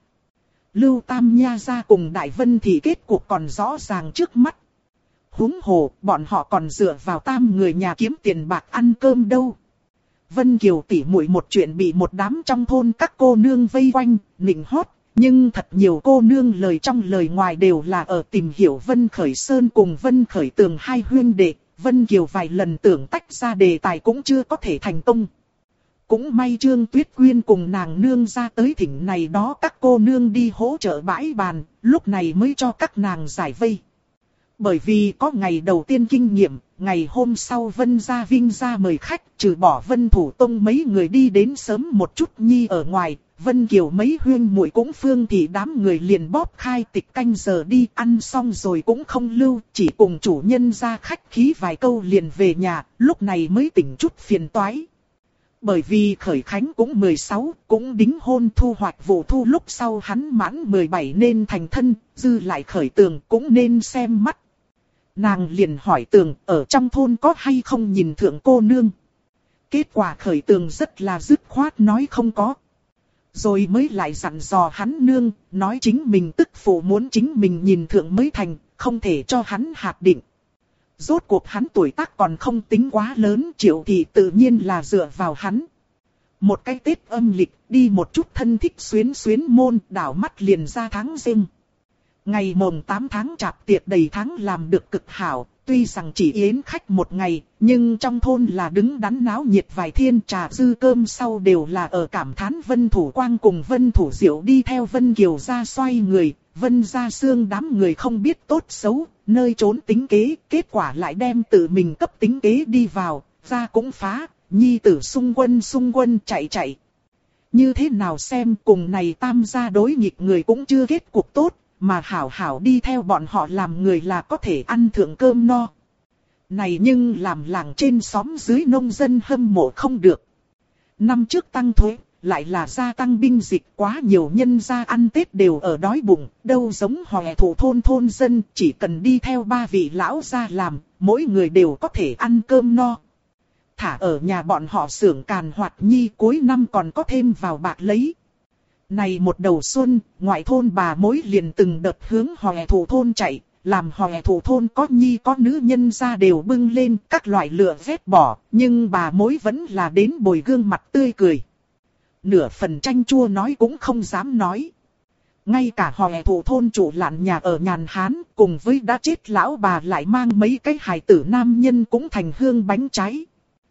Lưu Tam Nha ra cùng Đại Vân Thị kết cuộc còn rõ ràng trước mắt. Huống hồ, bọn họ còn dựa vào Tam người nhà kiếm tiền bạc ăn cơm đâu. Vân Kiều tỉ muội một chuyện bị một đám trong thôn các cô nương vây quanh, nịnh hót, nhưng thật nhiều cô nương lời trong lời ngoài đều là ở tìm hiểu Vân Khởi Sơn cùng Vân Khởi Tường 2 huynh đệ. Vân Kiều vài lần tưởng tách ra đề tài cũng chưa có thể thành công. Cũng may Trương Tuyết Quyên cùng nàng nương ra tới thỉnh này đó các cô nương đi hỗ trợ bãi bàn, lúc này mới cho các nàng giải vây. Bởi vì có ngày đầu tiên kinh nghiệm, ngày hôm sau Vân gia Vinh gia mời khách, trừ bỏ Vân Thủ Tông mấy người đi đến sớm một chút nhi ở ngoài, Vân Kiều mấy huyên muội cũng Phương Thị đám người liền bóp khai tịch canh giờ đi ăn xong rồi cũng không lưu, chỉ cùng chủ nhân ra khách khí vài câu liền về nhà, lúc này mới tỉnh chút phiền toái. Bởi vì Khởi Khánh cũng 16, cũng đính hôn thu hoạch vụ thu lúc sau hắn mãn 17 nên thành thân, dư lại Khởi Tường cũng nên xem mắt. Nàng liền hỏi Tường ở trong thôn có hay không nhìn thượng cô nương. Kết quả Khởi Tường rất là dứt khoát nói không có. Rồi mới lại dặn dò hắn nương, nói chính mình tức phụ muốn chính mình nhìn thượng mới thành, không thể cho hắn hạt định. Rốt cuộc hắn tuổi tác còn không tính quá lớn, Triệu Thị tự nhiên là dựa vào hắn. Một cái Tết âm lịch, đi một chút thân thích xuyến môn, đảo mắt liền ra tháng Giêng. Ngày mồng 8 tháng Chạp tiệc đầy tháng làm được cực hảo, tuy rằng chỉ yến khách 1 ngày, nhưng trong thôn là đứng đắn náo nhiệt vài thiên, trà dư cơm sau đều là ở cảm thán Vân Thủ Quang cùng Vân Thủ Diệu đi theo Vân Kiều ra xoay người, Vân gia xương đám người không biết tốt xấu, nơi trốn tính kế, kết quả lại đem tự mình cấp tính kế đi vào, ra cũng phá, nhi tử xung quân chạy. Như thế nào xem cùng này Tam gia đối nghịch người cũng chưa kết cục tốt. Mà hảo hảo đi theo bọn họ làm người là có thể ăn thượng cơm no. Này nhưng làm làng trên xóm dưới nông dân hâm mộ không được. Năm trước tăng thuế, lại là gia tăng binh dịch, quá nhiều nhân gia ăn Tết đều ở đói bụng, đâu giống Hòe Thủ thôn dân, chỉ cần đi theo 3 vị lão gia làm, mỗi người đều có thể ăn cơm no. Thả ở nhà bọn họ xưởng càn hoạt nhi cuối năm còn có thêm vào bạc lấy. Này một đầu xuân, ngoại thôn bà mối liền từng đợt hướng Hòe Thủ thôn chạy, làm Hòe Thủ thôn có nhi có nữ nhân ra đều bưng lên các loại lựa vét bỏ, nhưng bà mối vẫn là đến bồi gương mặt tươi cười. Nửa phần chanh chua nói cũng không dám nói. Ngay cả Hòe Thủ thôn chủ lạn nhà ở nhàn hán, cùng với đã chết lão bà lại mang mấy cái hài tử nam nhân cũng thành hương bánh trái.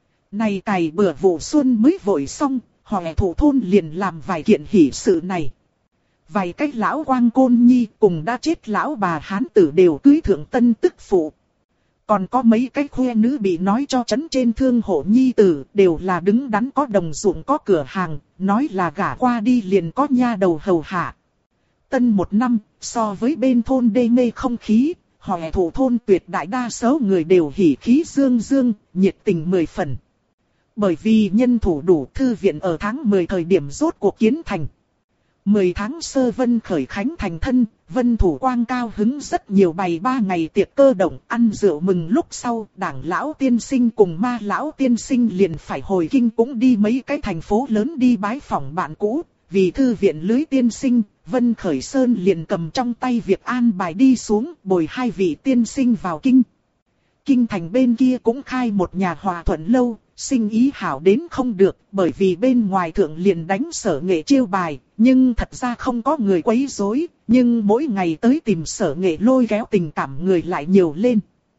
Này cày bữa vụ xuân mới vội xong. Hòe Thủ thôn liền làm vài kiện hỷ sự này. Vài cái lão quang côn nhi cùng đã chết lão bà hán tử đều cưới thượng tân tức phụ. Còn có mấy cái khoe nữ bị nói cho trấn trên thương hộ nhi tử đều là đứng đắn có đồng ruộng có cửa hàng, nói là gả qua đi liền có nha đầu hầu hạ. Tân 1 năm, so với bên thôn đê mê không khí, Hòe Thủ thôn tuyệt đại đa số người đều hỉ khí dương, nhiệt tình 10 phần. Bởi vì nhân thủ đủ, thư viện ở tháng 10 thời điểm rốt cuộc kiến thành. 10 tháng sơ Vân Khởi Khánh thành thân, Vân Thủ Quang cao hứng rất nhiều, bày 3 ngày tiệc cơ động, ăn rượu mừng. Lúc sau, Đảng lão tiên sinh cùng Ma lão tiên sinh liền phải hồi kinh, cũng đi mấy cái thành phố lớn đi bái phỏng bạn cũ. Vì thư viện Lưới tiên sinh, Vân Khởi Sơn liền cầm trong tay việc an bài đi xuống, bồi 2 vị tiên sinh vào kinh. Kinh thành bên kia cũng khai một nhà Hòa Thuận lâu, sinh ý hảo đến không được, bởi vì bên ngoài thượng liền đánh Sở Nghệ chiêu bài, nhưng thật ra không có người quấy rối, nhưng mỗi ngày tới tìm Sở Nghệ lôi kéo tình cảm người lại nhiều lên.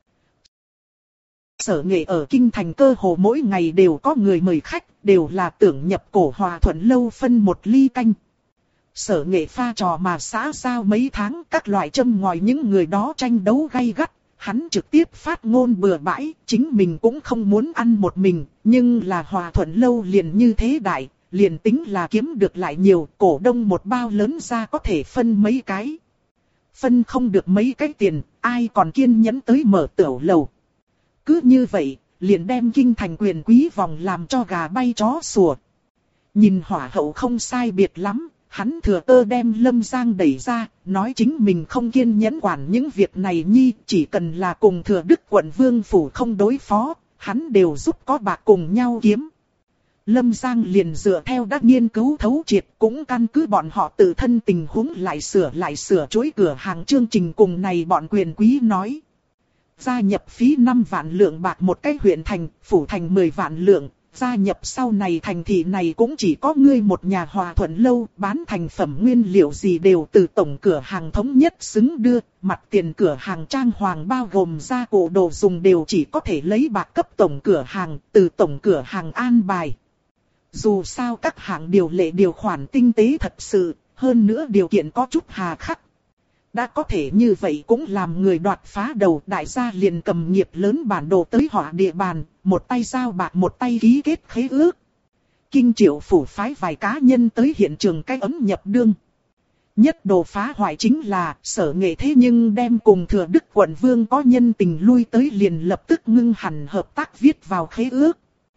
Sở Nghệ ở kinh thành cơ hồ mỗi ngày đều có người mời khách, đều là tưởng nhập cổ Hòa Thuận lâu phân một ly canh. Sở Nghệ pha trò mà xã giao mấy tháng, các loại châm ngòi những người đó tranh đấu gay gắt. Hắn trực tiếp phát ngôn bừa bãi, chính mình cũng không muốn ăn một mình, nhưng là Hòa Thuận lâu liền như thế đại, liền tính là kiếm được lại nhiều, cổ đông một bao lớn ra có thể phân mấy cái. Phân không được mấy cái tiền, ai còn kiên nhẫn tới mở tiểu lầu. Cứ như vậy, liền đem kinh thành quyền quý vòng làm cho gà bay chó sủa. Nhìn Hỏa hậu không sai biệt lắm. Hắn thừa cơ đem Lâm Giang đẩy ra, nói chính mình không kiên nhẫn quản những việc này nhi, chỉ cần là cùng Thừa Đức quận vương phủ không đối phó, hắn đều giúp có bạc cùng nhau kiếm. Lâm Giang liền dựa theo đã nghiên cứu thấu triệt, cũng căn cứ bọn họ tự thân tình huống lại sửa chối cửa hàng chương trình cùng này bọn quyền quý nói. Gia nhập phí 5 vạn lượng bạc một cái huyện thành, phủ thành 10 vạn lượng. Gia nhập sau này thành thị này cũng chỉ có ngươi một nhà Hòa Thuận lâu, bán thành phẩm nguyên liệu gì đều từ tổng cửa hàng thống nhất xứng đưa, mặt tiền cửa hàng trang hoàng bao gồm gia cụ đồ dùng đều chỉ có thể lấy bạc cấp tổng cửa hàng, từ tổng cửa hàng an bài. Dù sao các hạng điều lệ điều khoản tinh tế thật sự, hơn nữa điều kiện có chút hà khắc. Đã có thể như vậy cũng làm người đoạt phá đầu, đại gia liền cầm nghiệp lớn bản đồ tới họ địa bàn, một tay giao bạc một tay ký kết khế ước. Kinh Triệu phủ phái vài cá nhân tới hiện trường cái ấm nhập đương. Nhất đồ phá hoại chính là Sở Nghệ thế nhưng đem cùng Thừa Đức quận vương có nhân tình lui tới liền lập tức ngưng hẳn hợp tác viết vào khế ước.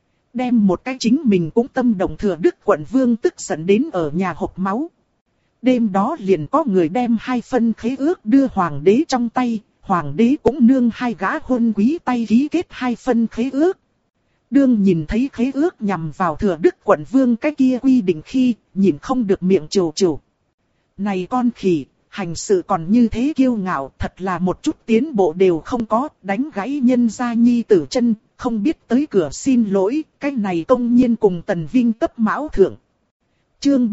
Đem một cái chính mình cũng tâm động Thừa Đức quận vương tức giận đến ở nhà hộc máu. Đêm đó liền có người đem 2 phân khế ước đưa hoàng đế trong tay, hoàng đế cũng nương 2 gã hôn quý tay ký kết 2 phân khế ước. Đương nhìn thấy khế ước nhằm vào Thừa Đức quận vương cái kia quy định khi, nhìn không được miệng trầu trầu. Này con khỉ, hành sự còn như thế kiêu ngạo, thật là một chút tiến bộ đều không có, đánh gãy nhân gia nhi tử chân, không biết tới cửa xin lỗi, cái này công nhiên cùng Tần Vinh cấp mão thượng. Chương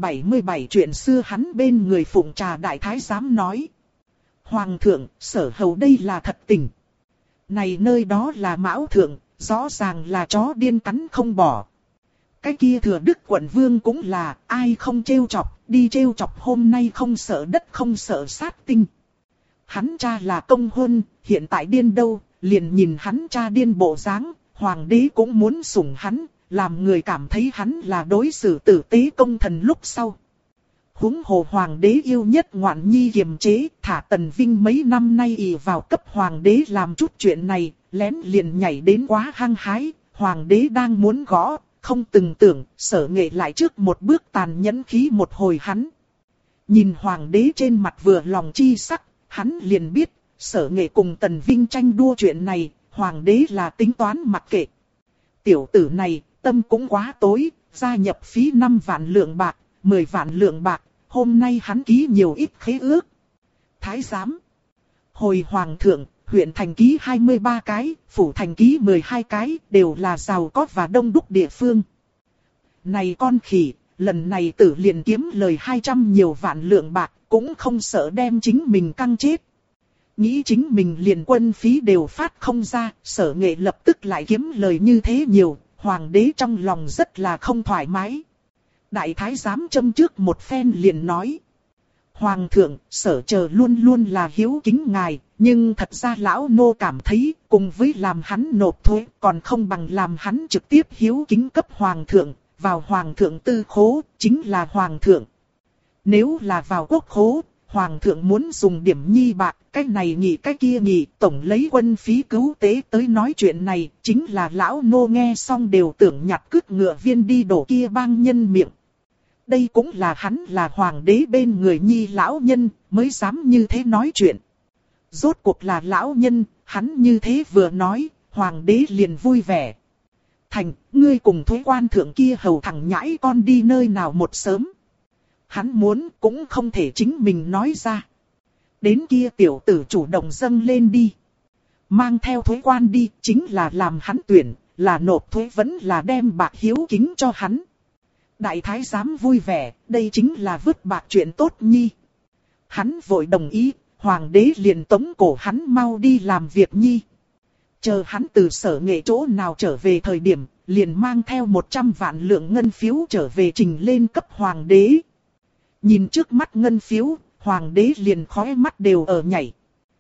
377 chuyện xưa hắn bên người phụng trà đại thái giám nói. Hoàng thượng, Sở hầu đây là thật tình. Này nơi đó là mão thượng, rõ ràng là chó điên cắn không bỏ. Cái kia Thừa Đức quận vương cũng là, ai không trêu chọc, đi trêu chọc hôm nay không sợ đất không sợ sát tinh. Hắn cha là công huân, hiện tại điên đâu, liền nhìn hắn cha điên bộ dáng, hoàng đế cũng muốn sủng hắn. Làm người cảm thấy hắn là đối xử tử tế công thần lúc sau. Huống hồ hoàng đế yêu nhất ngoạn nhi kiềm chế, thả Tần Vinh mấy năm nay ỷ vào cấp hoàng đế làm chút chuyện này, lén liền nhảy đến quá hăng hái, hoàng đế đang muốn gõ, không từng tưởng, Sở Nghệ lại trước một bước tàn nhẫn khí một hồi hắn. Nhìn hoàng đế trên mặt vừa lòng chi sắc, hắn liền biết, Sở Nghệ cùng Tần Vinh tranh đua chuyện này, hoàng đế là tính toán mặc kệ. Tiểu tử này, tâm cũng quá tối, gia nhập phí 5 vạn lượng bạc, 10 vạn lượng bạc, hôm nay hắn ký nhiều ít khế ước. Thái giám. Hồi hoàng thượng, huyện thành ký 23 cái, phủ thành ký 12 cái, đều là giàu có và đông đúc địa phương. Này con khỉ, lần này tử liền kiếm lời 200 nhiều vạn lượng bạc, cũng không sợ đem chính mình căng chết. Nghĩ chính mình liền quân phí đều phát không ra, Sở Nghệ lập tức lại kiếm lời như thế nhiều, hoàng đế trong lòng rất là không thoải mái. Đại thái giám châm trước một phen liền nói. Hoàng thượng, Sở chờ luôn luôn là hiếu kính ngài, nhưng thật ra lão nô cảm thấy, cùng với làm hắn nộp thuế, còn không bằng làm hắn trực tiếp hiếu kính cấp hoàng thượng, vào hoàng thượng tư khố, chính là hoàng thượng. Nếu là vào quốc khố, hoàng thượng muốn dùng điểm nhi bạc, cái này nhị cái kia nhị, tổng lấy quân phí cứu tế tới nói chuyện này, chính là lão nô nghe xong đều tưởng nhặt cứt ngựa viên đi đổ kia bang nhân miệng. Đây cũng là hắn là hoàng đế bên người nhi lão nhân, mới dám như thế nói chuyện. Rốt cuộc là lão nhân, hắn như thế vừa nói, hoàng đế liền vui vẻ. Thành, ngươi cùng Thuế quan thượng kia hầu thằng nhãi con đi nơi nào một sớm. Hắn muốn cũng không thể chính mình nói ra. Đến kia tiểu tử chủ động dâng lên đi. Mang theo Thuế quan đi, chính là làm hắn tuyển, là nộp thuế vẫn là đem bạc hiếu kính cho hắn. Đại thái giám vui vẻ, đây chính là vứt bạc chuyện tốt nhi. Hắn vội đồng ý, hoàng đế liền tống cổ hắn mau đi làm việc nhi. Chờ hắn từ sở nghệ chỗ nào trở về thời điểm, liền mang theo 100 vạn lượng ngân phiếu trở về trình lên cấp hoàng đế. Nhìn trước mắt ngân phiếu, hoàng đế liền khóe mắt đều ở nhảy.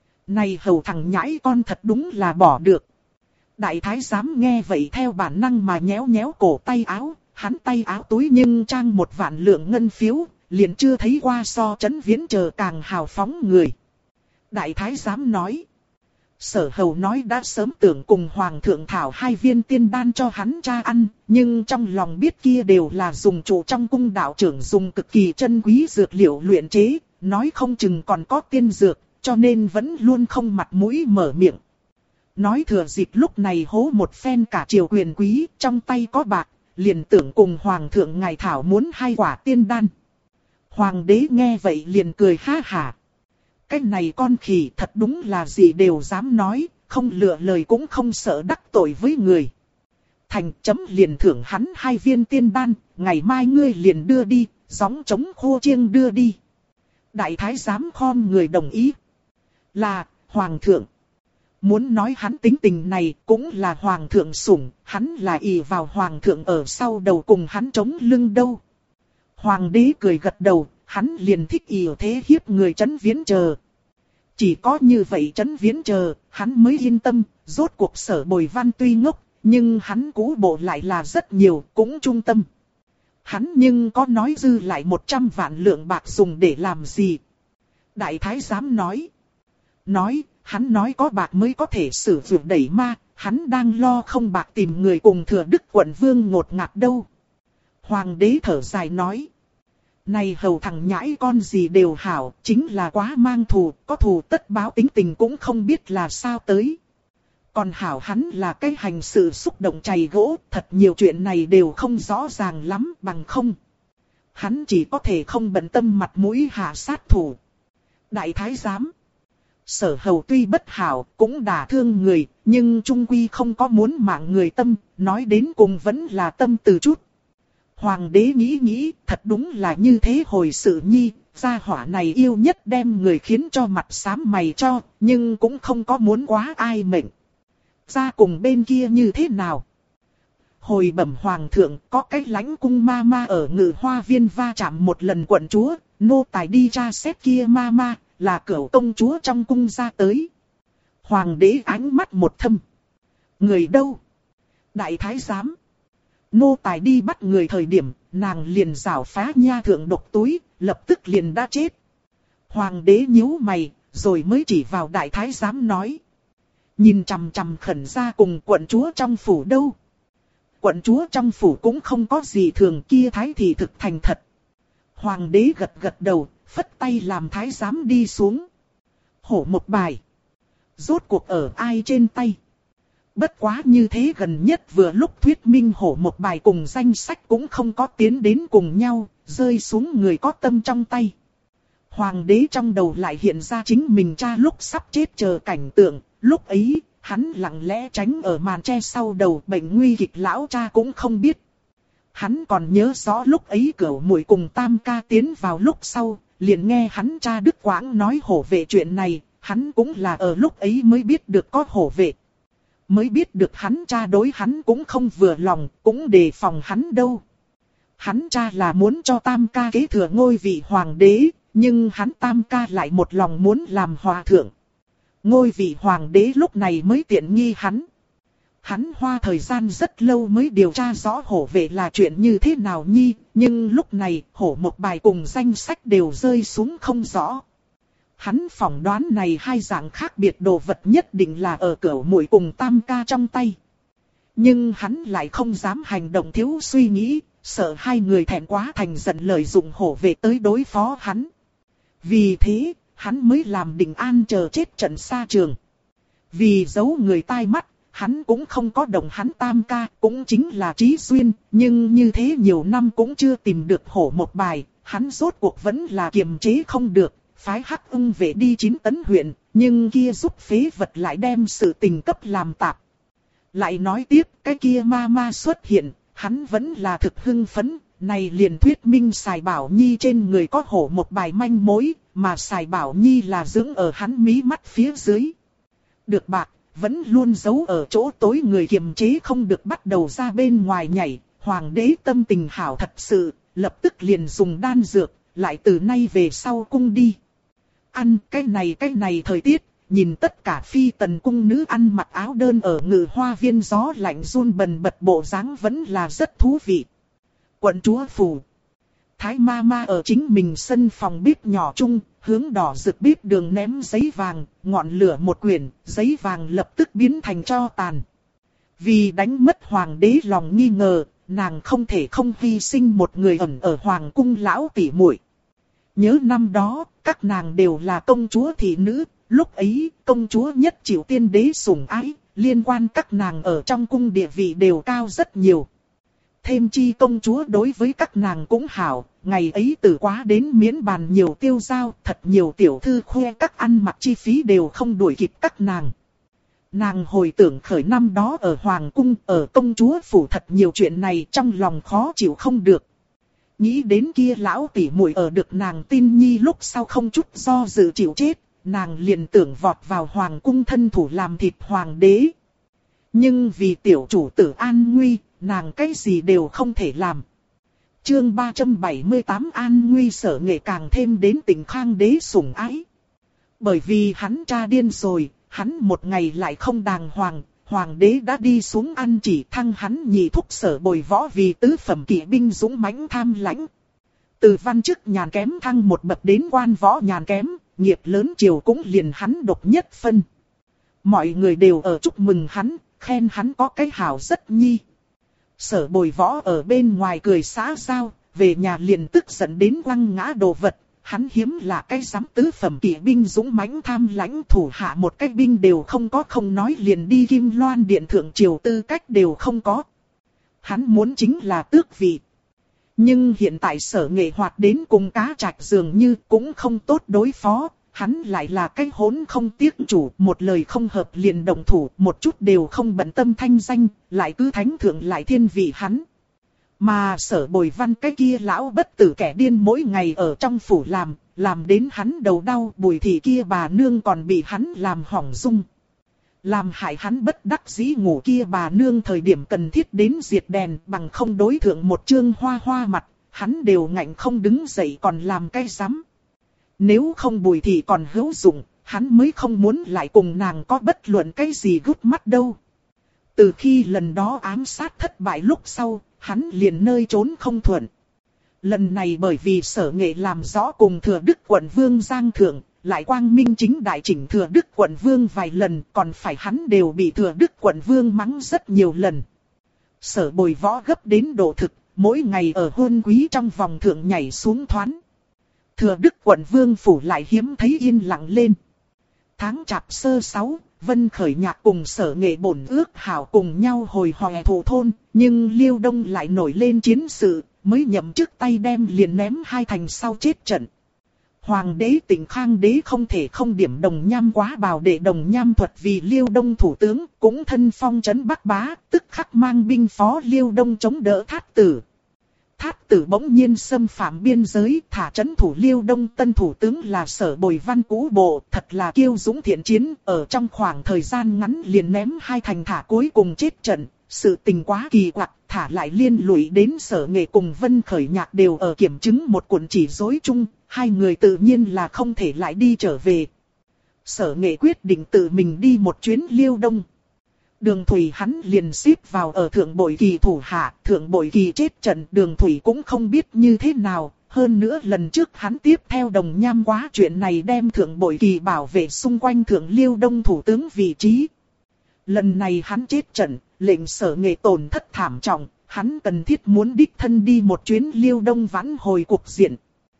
Này hầu thằng nhãi con thật đúng là bỏ được. Đại thái giám nghe vậy theo bản năng mà nhéo nhéo cổ tay áo, hắn tay áo túi nhưng trang 1 vạn lượng ngân phiếu, liền chưa thấy qua so Trấn Viễn chờ càng hào phóng người. Đại thái giám nói. Sở hầu nói đã sớm tưởng cùng hoàng thượng thảo 2 viên tiên đan cho hắn cha ăn, nhưng trong lòng biết kia đều là dùng chủ trong cung đạo trưởng dùng cực kỳ chân quý dược liệu luyện chế, nói không chừng còn có tiên dược, cho nên vẫn luôn không mặt mũi mở miệng. Nói thừa dịp lúc này hố một phen cả triều quyền quý, trong tay có bạc, liền tưởng cùng hoàng thượng ngài thảo muốn 2 quả tiên đan. Hoàng đế nghe vậy liền cười ha hả. Cái này con khỉ thật đúng là gì đều dám nói, không lựa lời cũng không sợ đắc tội với người. Thành chấm liền thưởng hắn 2 viên tiên đan, ngày mai ngươi liền đưa đi, gióng trống khô chiêng đưa đi. Đại thái giám khom người đồng ý. Là, hoàng thượng. Muốn nói hắn tính tình này cũng là hoàng thượng sủng, hắn là ỷ vào hoàng thượng ở sau đầu cùng hắn chống lưng đâu. Hoàng đế cười gật đầu, hắn liền thích ỷ thế hiếp người Trấn Viễn chờ. Chỉ có như vậy Trấn Viễn chờ, hắn mới yên tâm, rốt cuộc Sở Bồi Văn tuy ngốc, nhưng hắn cũ bộ lại là rất nhiều, cũng trung tâm. Hắn nhưng có nói dư lại 100 vạn lượng bạc dùng để làm gì? Đại thái giám nói. Hắn nói có bạc mới có thể sử dụng đẩy ma, hắn đang lo không bạc tìm người cùng Thừa Đức quận vương ngột ngạt đâu. Hoàng đế thở dài nói. Này hầu thằng nhãi con gì đều hảo, chính là quá mang thù, có thù tất báo tính tình cũng không biết là sao tới. Còn hảo hắn là cái hành sự xúc động chày gỗ, thật nhiều chuyện này đều không rõ ràng lắm bằng không. Hắn chỉ có thể không bận tâm mặt mũi hạ sát thủ. Đại thái giám. Sở hầu tuy bất hảo, cũng đả thương người, nhưng trung quy không có muốn mạng người tâm, nói đến cùng vẫn là tâm từ chút. Hoàng đế nghĩ, thật đúng là như thế hồi sự nhi, gia hỏa này yêu nhất đem người khiến cho mặt xám mày cho, nhưng cũng không có muốn quá ai mệnh. Ra cùng bên kia như thế nào? Hồi bẩm hoàng thượng, có cái lãnh cung ma ma ở Ngự Hoa Viên va chạm một lần quận chúa, nô tài đi tra xét kia ma ma, là cửu công chúa trong cung ra tới. Hoàng đế ánh mắt một thâm. Người đâu? Đại thái giám. Nô tài đi bắt người thời điểm, nàng liền rảo phá nha thượng độc túi, lập tức liền đã chết. Hoàng đế nhíu mày, rồi mới chỉ vào đại thái giám nói. Nhìn chằm chằm khẩn ra cùng quận chúa trong phủ đâu. Quận chúa trong phủ cũng không có gì thường, kia thái thì thực thành thật. Hoàng đế gật đầu, phất tay làm thái giám đi xuống. Hổ một bài. Rốt cuộc ở ai trên tay. Bất quá như thế gần nhất vừa lúc thuyết minh hổ một bài cùng danh sách cũng không có tiến đến cùng nhau, rơi xuống người có tâm trong tay. Hoàng đế trong đầu lại hiện ra chính mình cha lúc sắp chết chờ cảnh tượng, lúc ấy, hắn lặng lẽ tránh ở màn tre sau đầu, bệnh nguy kịch lão cha cũng không biết. Hắn còn nhớ rõ lúc ấy Cửu Muội cùng Tam ca tiến vào lúc sau, liền nghe hắn cha Đức Quãng nói hổ vệ chuyện này, hắn cũng là ở lúc ấy mới biết được có hổ vệ. Mới biết được hắn cha đối hắn cũng không vừa lòng, cũng đề phòng hắn đâu. Hắn cha là muốn cho Tam ca kế thừa ngôi vị hoàng đế, nhưng hắn Tam ca lại một lòng muốn làm hòa thượng. Ngôi vị hoàng đế lúc này mới tiện nghi hắn. Hắn hoa thời gian rất lâu mới điều tra rõ hổ vệ là chuyện như thế nào nhi, nhưng lúc này hổ một bài cùng danh sách đều rơi xuống không rõ. Hắn phỏng đoán này 2 dạng khác biệt đồ vật nhất định là ở Cửu Muội cùng Tam ca trong tay. Nhưng hắn lại không dám hành động thiếu suy nghĩ, sợ hai người thẹn quá thành giận lợi dụng hổ vệ tới đối phó hắn. Vì thế, hắn mới làm Định An chờ chết trận xa trường. Vì giấu người tai mắt, hắn cũng không có đồng hắn tam ca, cũng chính là Trí Xuyên, nhưng như thế nhiều năm cũng chưa tìm được hổ một bài, hắn rốt cuộc vẫn là kiềm chế không được, phái Hắc Ưng vệ đi 9 tấn huyện, nhưng kia giúp phế vật lại đem sự tình cấp làm tạp. Lại nói tiếp, cái kia ma ma xuất hiện, hắn vẫn là thực hưng phấn, này liền thuyết minh Sài Bảo Nhi trên người có hổ một bài manh mối, mà Sài Bảo Nhi là dưỡng ở hắn mí mắt phía dưới. Được bạc, vẫn luôn giấu ở chỗ tối người kiềm chế không được bắt đầu ra bên ngoài nhảy, hoàng đế tâm tình hảo thật sự, lập tức liền dùng đan dược, lại từ nay về sau cung đi. Ăn cái này thời tiết, nhìn tất cả phi tần cung nữ ăn mặc áo đơn ở ngự hoa viên gió lạnh run bần bật bộ dáng vẫn là rất thú vị. Quận chúa phủ. Thái ma ma ở chính mình sân phòng bếp nhỏ chung, hướng đỏ rực bếp đường ném giấy vàng, ngọn lửa một quyển, giấy vàng lập tức biến thành tro tàn. Vì đánh mất hoàng đế lòng nghi ngờ, nàng không thể không hy sinh một người ẩn ở hoàng cung lão tỷ muội. Nhớ năm đó, các nàng đều là công chúa thị nữ, lúc ấy công chúa nhất chịu tiên đế sủng ái, liên quan các nàng ở trong cung địa vị đều cao rất nhiều. Thêm chi công chúa đối với các nàng cũng hảo, ngày ấy từ quá đến miễn bàn nhiều tiêu dao, thật nhiều tiểu thư khoe các ăn mặc chi phí đều không đuổi kịp các nàng. Nàng hồi tưởng khởi năm đó ở hoàng cung, ở công chúa phủ thật nhiều chuyện này trong lòng khó chịu không được. Nghĩ đến kia lão tỷ muội ở được nàng tin nhi lúc sau không chút do dự chịu chết, nàng liền tưởng vọt vào hoàng cung thân thủ làm thịt hoàng đế. Nhưng vì tiểu chủ tử an nguy, nàng cái gì đều không thể làm. Chương 378 An Nguy Sở Nghệ càng thêm đến tình Khang đế sủng ái. Bởi vì hắn tra điên rồi, hắn một ngày lại không đàng hoàng, hoàng đế đã đi xuống ăn chỉ thăng hắn nhị thúc Sở Bồi Võ vì tứ phẩm kỵ binh dũng mãnh tham lãnh. Từ văn chức nhàn kém thăng một bậc đến quan võ nhàn kém, nghiệp lớn triều cũng liền hắn độc nhất phân. Mọi người đều ở chúc mừng hắn, khen hắn có cái hảo rất nhi. Sở Bồi Võ ở bên ngoài cười xã giao, về nhà liền tức giận đến quăng ngã đồ vật. Hắn hiếm là cái dám tứ phẩm kỵ binh dũng mãnh tham lãnh, thủ hạ một cái binh đều không có, không nói liền đi Kim Loan điện thượng triều tư cách đều không có. Hắn muốn chính là tước vị. Nhưng hiện tại Sở Nghệ hoạt đến cùng cá trạch dường như cũng không tốt đối phó. Hắn lại là cái hỗn không tiếc chủ, một lời không hợp liền động thủ, một chút đều không bận tâm thanh danh, lại cứ thánh thượng lại thiên vị hắn. Mà Sở Bồi Văn cái kia lão bất tử kẻ điên mỗi ngày ở trong phủ làm đến hắn đầu đau. Bùi thị kia bà nương còn bị hắn làm hỏng dung. Làm hại hắn bất đắc dĩ ngủ kia bà nương thời điểm cần thiết đến diệt đèn, bằng không đối thượng một trương hoa hoa mặt, hắn đều ngạnh không đứng dậy còn làm cái rắm. Nếu không Bùi thị còn hữu dụng, hắn mới không muốn lại cùng nàng có bất luận cái gì gút mắt đâu. Từ khi lần đó ám sát thất bại lúc sau, hắn liền nơi trốn không thuận. Lần này bởi vì Sở Nghệ làm rõ cùng Thừa Đức quận vương Giang Thượng, lại quang minh chính đại chỉnh Thừa Đức quận vương vài lần, còn phải hắn đều bị Thừa Đức quận vương mắng rất nhiều lần. Sở Bồi Võ gấp đến độ thực, mỗi ngày ở hôn quý trong vòng thượng nhảy xuống thoán. Thừa Đức quận vương phủ lại hiếm thấy yên lặng lên. Tháng Chạp sơ 6, Vân Khởi Nhạc cùng Sở Nghệ bổn ước hảo cùng nhau hồi hòe thủ thôn, nhưng Liêu Đông lại nổi lên chiến sự, mới nhậm chức tay đem liền ném hai thành sau chết trận. Hoàng đế Tỉnh Khang đế không thể không điểm Đồng Nham quá bào để Đồng Nham thuật vì Liêu Đông thủ tướng, cũng thân phong trấn Bắc Bá, tức khắc mang binh phó Liêu Đông chống đỡ Thát Tử. Thát Tử bỗng nhiên xâm phạm biên giới, thả trấn thủ Liêu Đông, tân thủ tướng là Sở Bồi Văn cũ bộ, thật là kiêu dũng thiện chiến, ở trong khoảng thời gian ngắn liền ném hai thành thả cuối cùng chết trận. Sự tình quá kỳ quặc, thả lại liên lụy đến Sở Nghệ cùng Vân Khởi Nhạc đều ở kiểm chứng một cuộn chỉ rối chung, hai người tự nhiên là không thể lại đi trở về. Sở Nghệ quyết định tự mình đi một chuyến Liêu Đông. Đường Thủy hắn liền xếp vào ở Thượng Bội Kỳ thủ hạ, Thượng Bội Kỳ chết trận, Đường Thủy cũng không biết như thế nào, hơn nữa lần trước hắn tiếp theo Đồng Nham quá chuyện này đem Thượng Bội Kỳ bảo vệ xung quanh Thượng Liêu Đông thủ tướng vị trí. Lần này hắn chết trận, lệnh Sở Nghệ tổn thất thảm trọng, hắn cần thiết muốn đích thân đi một chuyến Liêu Đông vãn hồi cục diện.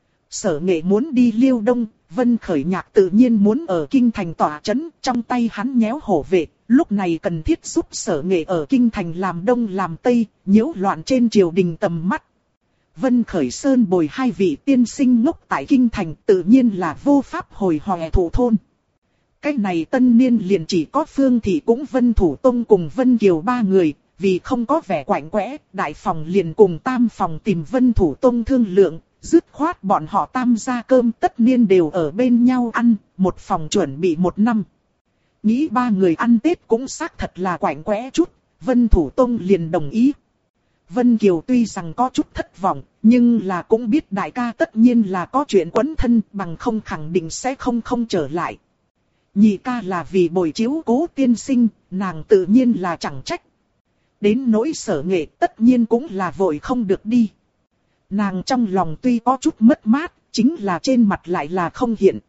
Sở Nghệ muốn đi Liêu Đông, Vân Khởi Nhạc tự nhiên muốn ở kinh thành tỏa chấn, trong tay hắn nhéo hổ vệ, lúc này cần thiết giúp Sở Nghệ ở kinh thành làm đông làm tây, nhiễu loạn trên triều đình tầm mắt. Vân Khởi Sơn bồi hai vị tiên sinh ngốc tại kinh thành tự nhiên là vô pháp hồi Hoè Thụ thôn. Cái này tân niên liền chỉ có Phương Thị cũng Vân Thủ Tông cùng Vân Kiều ba người, vì không có vẻ quạnh quẽ, đại phòng liền cùng tam phòng tìm Vân Thủ Tông thương lượng, dứt khoát bọn họ tam gia cơm tất niên đều ở bên nhau ăn, một phòng chuẩn bị một năm. Nghĩ ba người ăn Tết cũng xác thật là quạnh quẽ chút, Vân Thủ Tông liền đồng ý. Vân Kiều tuy rằng có chút thất vọng, nhưng là cũng biết đại ca tất nhiên là có chuyện quấn thân, bằng không khẳng định sẽ không trở lại. Nhị ca là vì bồi chiếu cố tiên sinh, nàng tự nhiên là chẳng trách. Đến nỗi Sở Nghệ tất nhiên cũng là vội không được đi. Nàng trong lòng tuy có chút mất mát, chính là trên mặt lại là không hiện.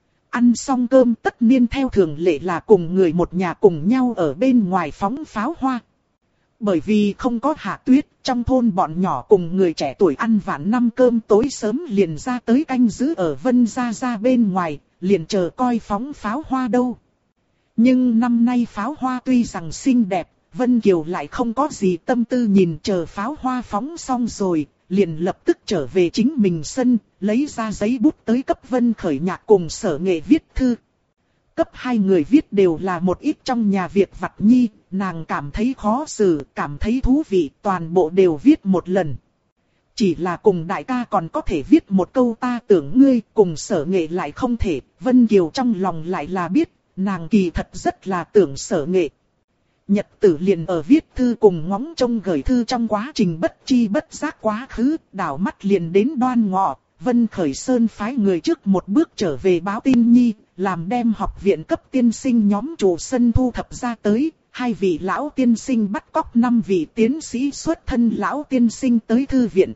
Ăn xong cơm tất niên theo thường lệ là cùng người một nhà cùng nhau ở bên ngoài phóng pháo hoa. Bởi vì không có hạ tuyết, trong thôn bọn nhỏ cùng người trẻ tuổi ăn vạn năm cơm tối sớm liền ra tới canh giữ ở Vân gia bên ngoài, liền chờ coi phóng pháo hoa đâu. Nhưng năm nay pháo hoa tuy rằng xinh đẹp, Vân Kiều lại không có gì tâm tư nhìn chờ pháo hoa phóng xong rồi, liền lập tức trở về chính mình sân, lấy ra giấy bút tới cấp Vân Khởi Nhạc cùng Sở Nghệ viết thư. Cấp hai người viết đều là một ít trong nhà việc vặt nhi, nàng cảm thấy khó xử, cảm thấy thú vị, toàn bộ đều viết một lần. Chỉ là cùng đại ca còn có thể viết một câu ta tưởng ngươi, cùng Sở Nghệ lại không thể, Vân Kiều trong lòng lại là biết, nàng kỳ thật rất là tưởng Sở Nghệ. Nhật tử liền ở viết thư cùng ngóng trông gửi thư trong quá trình bất chi bất giác quá khứ, đảo mắt liền đến Đoan Ngọ, Vân Khởi Sơn phái người trước một bước trở về báo tin nhi, làm đem học viện cấp tiên sinh nhóm chủ sân thu thập ra tới, hai vị lão tiên sinh bắt cóc 5 vị tiến sĩ xuất thân lão tiên sinh tới thư viện.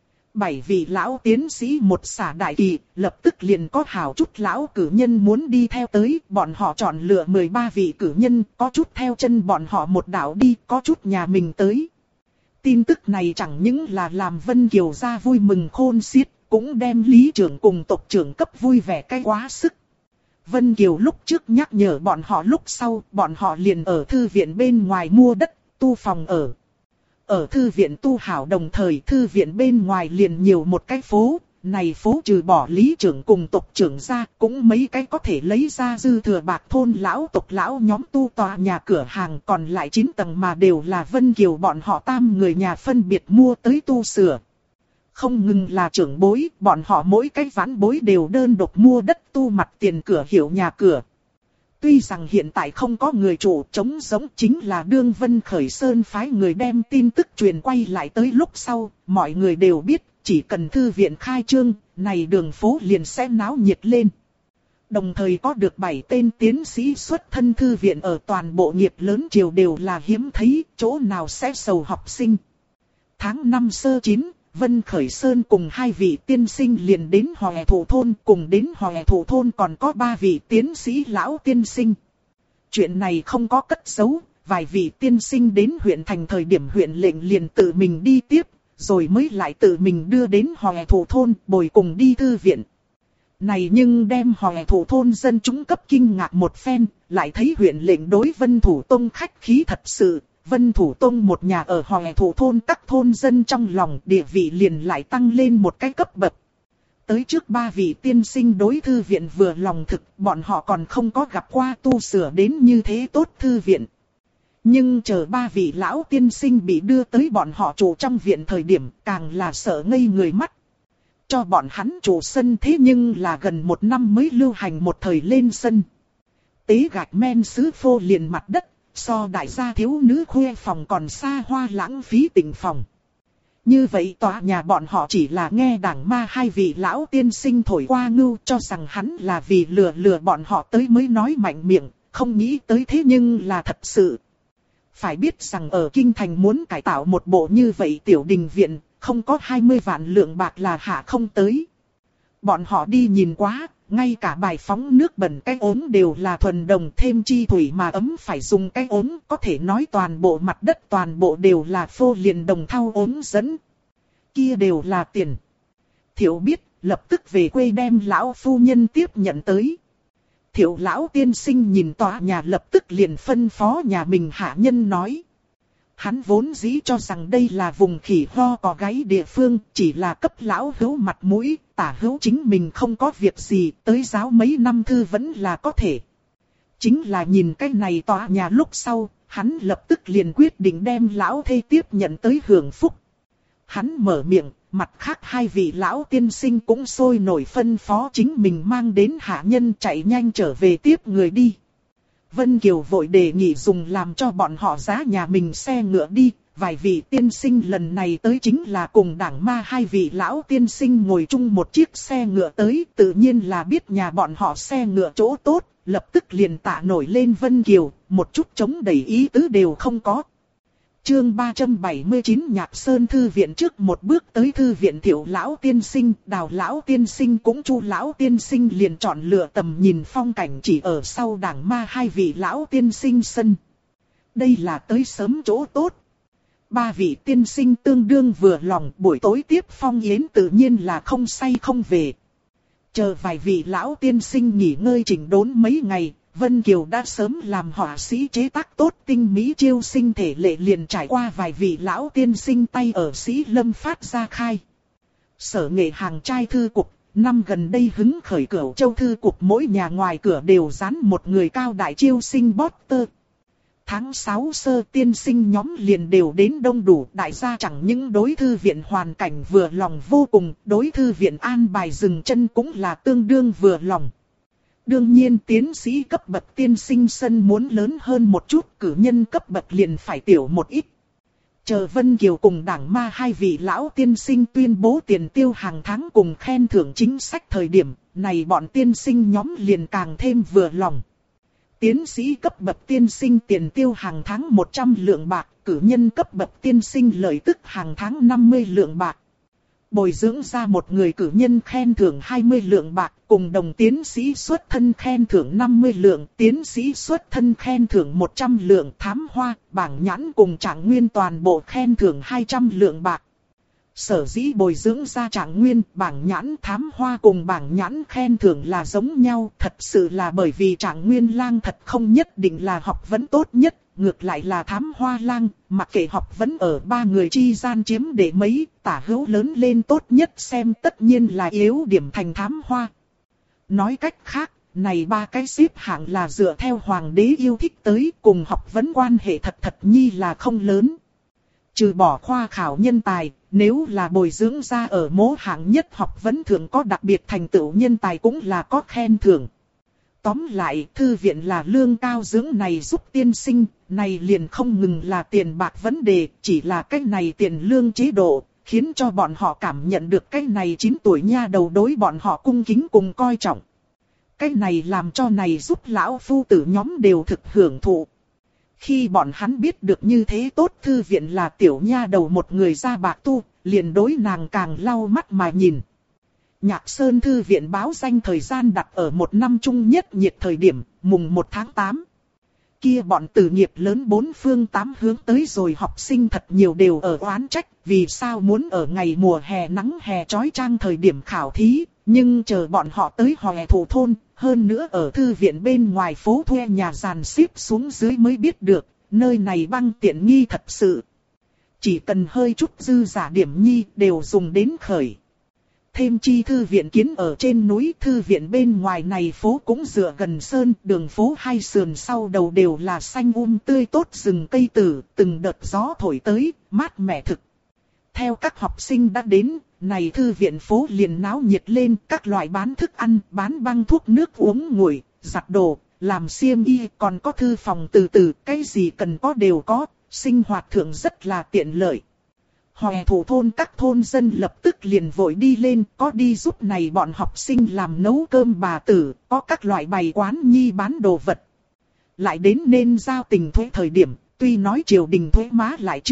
7 vị lão tiến sĩ một xả đại kỳ, lập tức liền có hào chút lão cử nhân muốn đi theo tới, bọn họ chọn lựa 13 vị cử nhân, có chút theo chân bọn họ một đạo đi, có chút nhà mình tới. Tin tức này chẳng những là làm Vân Kiều ra vui mừng khôn xiết, cũng đem lý trưởng cùng tộc trưởng cấp vui vẻ cái quá sức. Vân Kiều lúc trước nhắc nhở bọn họ lúc sau, bọn họ liền ở thư viện bên ngoài mua đất, tu phòng ở. Ở thư viện tu hảo đồng thời thư viện bên ngoài liền nhiều một cái phố, này phố trừ bỏ lý trưởng cùng tộc trưởng ra, cũng mấy cái có thể lấy ra dư thừa bạc thôn lão tộc lão nhóm tu tòa nhà cửa hàng, còn lại 9 tầng mà đều là Vân Kiều bọn họ tam người nhà phân biệt mua tới tu sửa. Không ngừng là trưởng bối, bọn họ mỗi cái vãn bối đều đơn độc mua đất tu mặt tiền cửa hiệu nhà cửa. Tuy rằng hiện tại không có người chủ trống giống, chính là đương Vân Khởi Sơn phái người đem tin tức truyền quay lại tới lúc sau, mọi người đều biết, chỉ cần thư viện khai trương, này đường phố liền sẽ náo nhiệt lên. Đồng thời có được 7 tên tiến sĩ xuất thân thư viện ở toàn bộ nghiệp lớn triều đều là hiếm thấy, chỗ nào sẽ sầu học sinh. Tháng 5 sơ 9, Vân Khởi Sơn cùng 2 vị tiên sinh liền đến Hoè Thụ thôn, cùng đến Hoè Thụ thôn còn có 3 vị tiến sĩ lão tiên sinh. Chuyện này không có cất giấu, vài vị tiên sinh đến huyện thành thời điểm huyện lệnh liền tự mình đi tiếp, rồi mới lại tự mình đưa đến Hoè Thụ thôn bồi cùng đi thư viện. Này nhưng đem Hoè Thụ thôn dân chúng cấp kinh ngạc một phen, lại thấy huyện lệnh đối Vân Thủ Tông khách khí thật sự. Vân Thủ Tông một nhà ở Hoè Thụ thôn các thôn dân trong lòng địa vị liền lại tăng lên một cái cấp bậc. Tới trước 3 vị tiên sinh đối thư viện vừa lòng thực, bọn họ còn không có gặp qua tu sửa đến như thế tốt thư viện. Nhưng chờ 3 vị lão tiên sinh bị đưa tới bọn họ chủ trong viện thời điểm càng là sợ ngây người mắt. Cho bọn hắn chủ sân thế nhưng là gần 1 năm mới lưu hành một thời lên sân. Tế gạch men sứ phô liền mặt đất. So đại gia thiếu nữ khuê phòng còn xa hoa lãng phí tình phòng. Như vậy tòa nhà bọn họ chỉ là nghe đảng ma 2 vị lão tiên sinh thổi qua ngưu, cho rằng hắn là vì lừa bọn họ tới mới nói mạnh miệng, không nghĩ tới thế nhưng là thật sự. Phải biết rằng ở Kinh Thành muốn cải tạo một bộ như vậy tiểu đình viện, không có 20 vạn lượng bạc là hạ không tới. Bọn họ đi nhìn quá, ngay cả bài phóng nước bẩn cái ống đều là thuần đồng, thêm chi thủy mà ấm phải dùng cái ống, có thể nói toàn bộ mặt đất toàn bộ đều là phô liền đồng thau ống dẫn. Kia đều là tiền. Thiệu biết, lập tức về quê đem lão phu nhân tiếp nhận tới. Thiệu lão tiên sinh nhìn tòa nhà lập tức liền phân phó nhà mình hạ nhân nói. Hắn vốn dĩ cho rằng đây là vùng khỉ ho cò gáy địa phương, chỉ là cấp lão hữu mặt mũi, tả hữu chính mình không có việc gì, tới giáo mấy năm thư vẫn là có thể. Chính là nhìn cái này tòa nhà lúc sau, hắn lập tức liền quyết định đem lão thê tiếp nhận tới hưởng phúc. Hắn mở miệng, mặt khác hai vị lão tiên sinh cũng sôi nổi phân phó chính mình mang đến hạ nhân chạy nhanh trở về tiếp người đi. Vân Kiều vội đề nghị dùng làm cho bọn họ giá nhà mình xe ngựa đi, vài vị tiên sinh lần này tới chính là cùng đảng ma hai vị lão tiên sinh ngồi chung một chiếc xe ngựa tới, tự nhiên là biết nhà bọn họ xe ngựa chỗ tốt, lập tức liền tạ nổi lên Vân Kiều, một chút chống đẩy ý tứ đều không có. Chương 379 Nhạc Sơn Thư Viện trước một bước tới Thư Viện Thiệu Lão Tiên Sinh, Đào Lão Tiên Sinh cũng Chu Lão Tiên Sinh liền chọn lựa tầm nhìn phong cảnh chỉ ở sau đảng ma hai vị Lão Tiên Sinh sân. Đây là tới sớm chỗ tốt. Ba vị tiên sinh tương đương vừa lòng, buổi tối tiếp phong yến tự nhiên là không say không về. Chờ vài vị Lão Tiên Sinh nghỉ ngơi chỉnh đốn mấy ngày. Vân Kiều đã sớm làm họa sĩ chế tác tốt tinh mỹ chiêu sinh thể lệ liền trải qua vài vị lão tiên sinh tay ở Sĩ Lâm phát ra khai. Sở nghệ hàng trai thư cục, năm gần đây hứng khởi Cửu Châu thư cục mỗi nhà ngoài cửa đều dán một người cao đại chiêu sinh poster. Tháng 6 sơ tiên sinh nhóm liền đều đến đông đủ, đại gia chẳng những đối thư viện hoàn cảnh vừa lòng vô cùng, đối thư viện an bài dừng chân cũng là tương đương vừa lòng. Đương nhiên tiến sĩ cấp bậc tiên sinh sân muốn lớn hơn một chút, cử nhân cấp bậc liền phải tiểu một ít. Chờ Vân Kiều cùng đảng ma hai vị lão tiên sinh tuyên bố tiền tiêu hàng tháng cùng khen thưởng chính sách thời điểm, này bọn tiên sinh nhóm liền càng thêm vừa lòng. Tiến sĩ cấp bậc tiên sinh tiền tiêu hàng tháng 100 lượng bạc, cử nhân cấp bậc tiên sinh lợi tức hàng tháng 50 lượng bạc. Bồi dưỡng ra một người cử nhân khen thưởng 20 lượng bạc, cùng đồng tiến sĩ xuất thân khen thưởng 50 lượng, tiến sĩ xuất thân khen thưởng 100 lượng, thám hoa, bảng nhãn cùng trạng nguyên toàn bộ khen thưởng 200 lượng bạc. Sở dĩ bồi dưỡng ra trạng nguyên, bảng nhãn, thám hoa cùng bảng nhãn khen thưởng là giống nhau, thật sự là bởi vì trạng nguyên lang thật không nhất định là học vấn tốt nhất. Ngược lại là thám hoa lang, mặc kệ học vấn ở ba người chi gian chiếm để mấy, tả hữu lớn lên tốt nhất xem tất nhiên là yếu điểm thành thám hoa. Nói cách khác, này ba cái xếp hạng là dựa theo hoàng đế yêu thích tới, cùng học vấn quan hệ thật nhi là không lớn. Trừ bỏ khoa khảo nhân tài, nếu là bồi dưỡng ra ở mố hạng nhất học vấn thường có đặc biệt thành tựu nhân tài cũng là có khen thưởng. Tóm lại, thư viện là lương cao dưỡng này giúp tiên sinh, này liền không ngừng là tiền bạc vấn đề, chỉ là cái này tiền lương chế độ, khiến cho bọn họ cảm nhận được cái này 9 tuổi nha đầu đối bọn họ cung kính cùng coi trọng. Cái này làm cho này giúp lão phu tử nhóm đều thực hưởng thụ. Khi bọn hắn biết được như thế tốt thư viện là tiểu nha đầu một người ra bạc tu, liền đối nàng càng lau mắt mà nhìn. Nhạc Sơn Thư viện báo danh thời gian đặt ở một năm trung nhất nhiệt thời điểm, mùng 1 tháng 8. Kia bọn tử nghiệp lớn bốn phương tám hướng tới rồi học sinh thật nhiều đều ở oán trách, vì sao muốn ở ngày mùa hè nắng hè chói chang thời điểm khảo thí, nhưng chờ bọn họ tới Hòe Thủ thôn, hơn nữa ở thư viện bên ngoài phố thuê nhà dàn xếp xuống dưới mới biết được, nơi này băng tiện nghi thật sự. Chỉ cần hơi chút dư giả điểm nhi đều dùng đến khởi. Thêm chi thư viện kiến ở trên núi, thư viện bên ngoài này phố cũng dựa gần sơn, đường phố hai sườn sau đầu đều là xanh tươi tốt rừng cây tử, từng đợt gió thổi tới, mát mẻ thực. Theo các học sinh đã đến, này thư viện phố liền náo nhiệt lên, các loại bán thức ăn, bán băng thuốc nước uống nguội, giặt đồ, làm xiêm y, còn có thư phòng từ từ, cái gì cần có đều có, sinh hoạt thượng rất là tiện lợi. Hòe Thủ thôn các thôn dân lập tức liền vội đi lên, có đi giúp này bọn học sinh làm nấu cơm bà tử, có các loại bày quán nhi bán đồ vật. Lại đến nên giao tình thuế thời điểm, tuy nói triều đình thuế má lại chướng,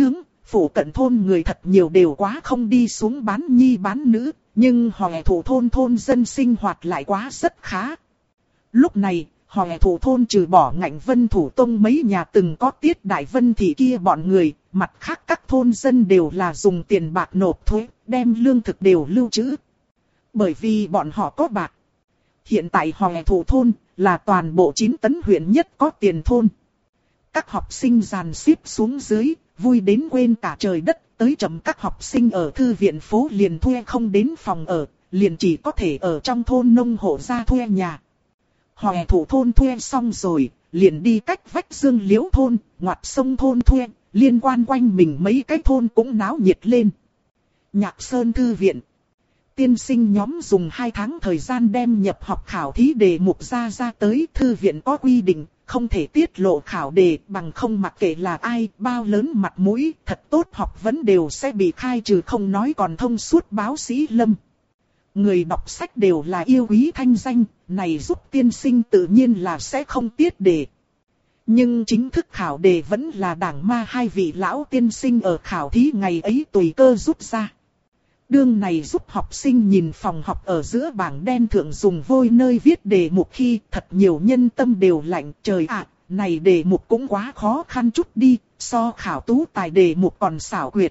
Phủ cận thôn người thật nhiều đều quá không đi xuống bán nhi bán nữ, nhưng Hòe Thủ thôn thôn dân sinh hoạt lại quá rất khá. Lúc này, Hòe Thủ thôn trừ bỏ Ngạnh Vân Thủ Tông mấy nhà từng có Tiết Đại Vân Thị kia bọn người, mặt khác các thôn dân đều là dùng tiền bạc nộp thuế, đem lương thực đều lưu trữ. Bởi vì bọn họ có bạc. Hiện tại Hòe Thủ thôn là toàn bộ 9 tấn huyện nhất có tiền thôn. Các học sinh dàn xếp xuống dưới, vui đến quên cả trời đất, tới chậm các học sinh ở thư viện phố liền thuê không đến phòng ở, liền chỉ có thể ở trong thôn nông hộ ra thuê nhà. Hòe Thủ thôn thuê xong rồi, liền đi cách vách Dương Liễu thôn, ngoặt sông thôn thuê, liên quan quanh mình mấy cái thôn cũng náo nhiệt lên. Nhạc Sơn thư viện. Tiên sinh nhóm dùng 2 tháng thời gian đem nhập học khảo thí đề mục ra tới, thư viện có quy định, không thể tiết lộ khảo đề, bằng không mặc kệ là ai, bao lớn mặt mũi, thật tốt học vấn đều sẽ bị khai trừ, không nói còn thông suốt báo sĩ lâm. Người đọc sách đều là yêu quý thanh danh, này giúp tiên sinh tự nhiên là sẽ không tiết đề. Nhưng chính thức khảo đề vẫn là Đảng Ma 2 vị lão tiên sinh ở khảo thí ngày ấy tùy cơ rút ra. Đương này giúp học sinh nhìn phòng học ở giữa bảng đen thượng dùng vôi nơi viết đề mục khi thật nhiều nhân tâm đều lạnh. Trời ạ, này đề mục cũng quá khó khăn chút đi, so khảo tú tài đề mục còn xảo quyệt.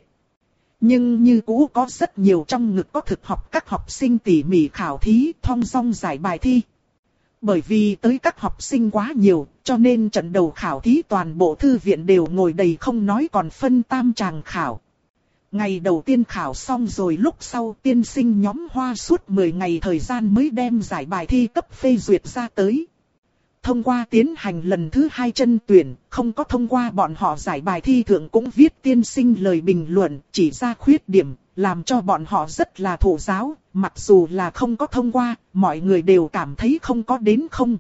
Nhưng như cũ có rất nhiều trong ngực có thực học các học sinh tỉ mỉ khảo thí, thong dong giải bài thi. Bởi vì tới các học sinh quá nhiều, cho nên trận đầu khảo thí toàn bộ thư viện đều ngồi đầy không nói còn phân tam tràng khảo. Ngày đầu tiên khảo xong rồi lúc sau tiên sinh nhóm hoa suốt 10 ngày thời gian mới đem giải bài thi cấp phê duyệt ra tới. Thông qua tiến hành lần thứ 2 chân tuyển, không có thông qua bọn họ giải bài thi thượng cũng viết tiên sinh lời bình luận, chỉ ra khuyết điểm, làm cho bọn họ rất là thụ giáo, mặc dù là không có thông qua, mọi người đều cảm thấy không có đến không.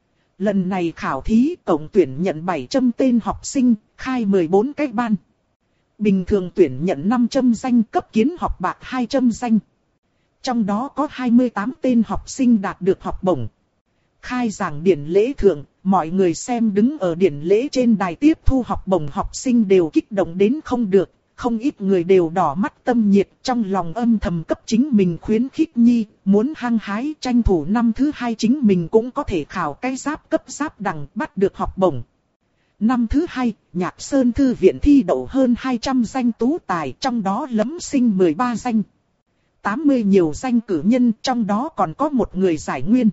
Lần này khảo thí tổng tuyển nhận 700 tên học sinh, khai 14 cái ban. Bình thường tuyển nhận 500 danh, cấp kiến học bạc 200 danh. Trong đó có 28 tên học sinh đạt được học bổng. Khai giảng điển lễ thượng, mọi người xem đứng ở điển lễ trên đài tiếp thu học bổng học sinh đều kích động đến không được. Không ít người đều đỏ mắt tâm nhiệt, trong lòng âm thầm cấp chính mình khuyến khích nhi, muốn hăng hái tranh thủ năm thứ 2 chính mình cũng có thể khảo cái giáp cấp giáp đẳng bắt được học bổng. Năm thứ 2, Nhạc Sơn thư viện thi đậu hơn 200 danh tú tài, trong đó lấm sinh 13 danh. 80 nhiều danh cử nhân, trong đó còn có một người giải nguyên.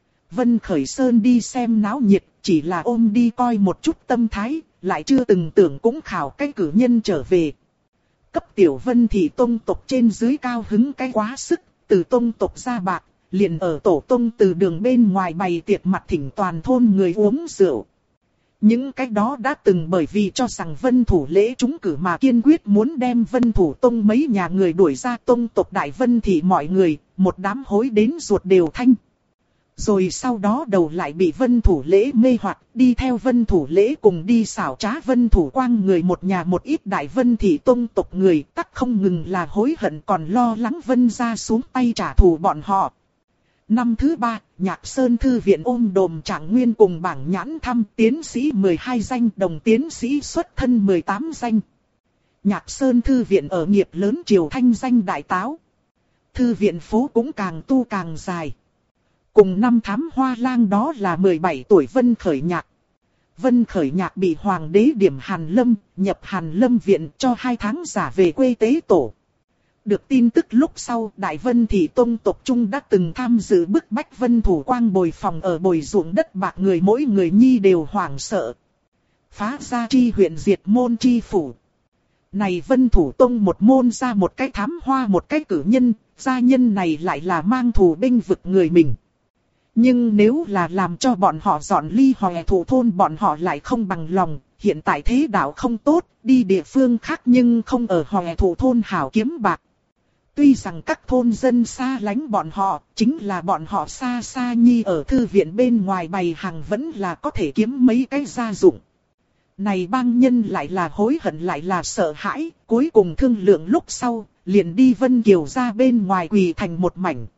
Vân Khởi Sơn đi xem náo nhiệt, chỉ là ôm đi coi một chút tâm thái, lại chưa từng tưởng cũng khảo cái cử nhân trở về. Cấp tiểu Vân Thị tông tộc trên dưới cao hứng cái quá sức, từ tông tộc ra bạc, liền ở tổ tông từ đường bên ngoài bày tiệc mặt thỉnh toàn thôn người uống rượu. Những cái đó đã từng bởi vì cho rằng Vân Thủ lễ trúng cử mà kiên quyết muốn đem Vân Thủ tông mấy nhà người đuổi ra tông tộc Đại Vân Thị mọi người, một đám hối đến ruột đều thanh. Rồi sau đó đầu lại bị Vân Thủ lễ mê hoặc, đi theo Vân Thủ lễ cùng đi xảo trá Vân Thủ Quang người một nhà một ít Đại Vân Thị tông tộc người, tắc không ngừng là hối hận còn lo lắng Vân gia xuống tay trả thù bọn họ. Năm thứ 3, Nhạc Sơn thư viện ôm đồm Trạng Nguyên cùng bảng nhãn thăm tiến sĩ 12 danh, đồng tiến sĩ xuất thân 18 danh. Nhạc Sơn thư viện ở nghiệp lớn triều thanh danh đại táo. Thư viện phố cũng càng tu càng dài. Cùng năm thám hoa lang đó là 17 tuổi Vân Khởi Nhạc. Vân Khởi Nhạc bị hoàng đế điểm Hàn Lâm, nhập Hàn Lâm viện cho 2 tháng giả về quê tế tổ. Được tin tức lúc sau, Đại Vân Thị tông tộc Trung đã từng tham dự bức bách Vân Thủ Quang bồi phòng ở bồi ruộng đất bạc người, mỗi người nhi đều hoảng sợ. Phá gia chi huyện diệt môn chi phủ. Này Vân Thủ tông một môn ra một cái thám hoa một cái cử nhân, gia nhân này lại là mang thù binh vực người mình. Nhưng nếu là làm cho bọn họ dọn ly Hòe Thủ thôn bọn họ lại không bằng lòng, hiện tại thế đạo không tốt, đi địa phương khác nhưng không ở Hòe Thủ thôn hảo kiếm bạc. Tuy rằng các thôn dân xa lánh bọn họ, chính là bọn họ xa xa nhi ở thư viện bên ngoài bày hàng vẫn là có thể kiếm mấy cái gia dụng. Này bang nhân lại là hối hận lại là sợ hãi, cuối cùng thương lượng lúc sau, liền đi Vân Kiều ra bên ngoài quỳ thành một mảnh.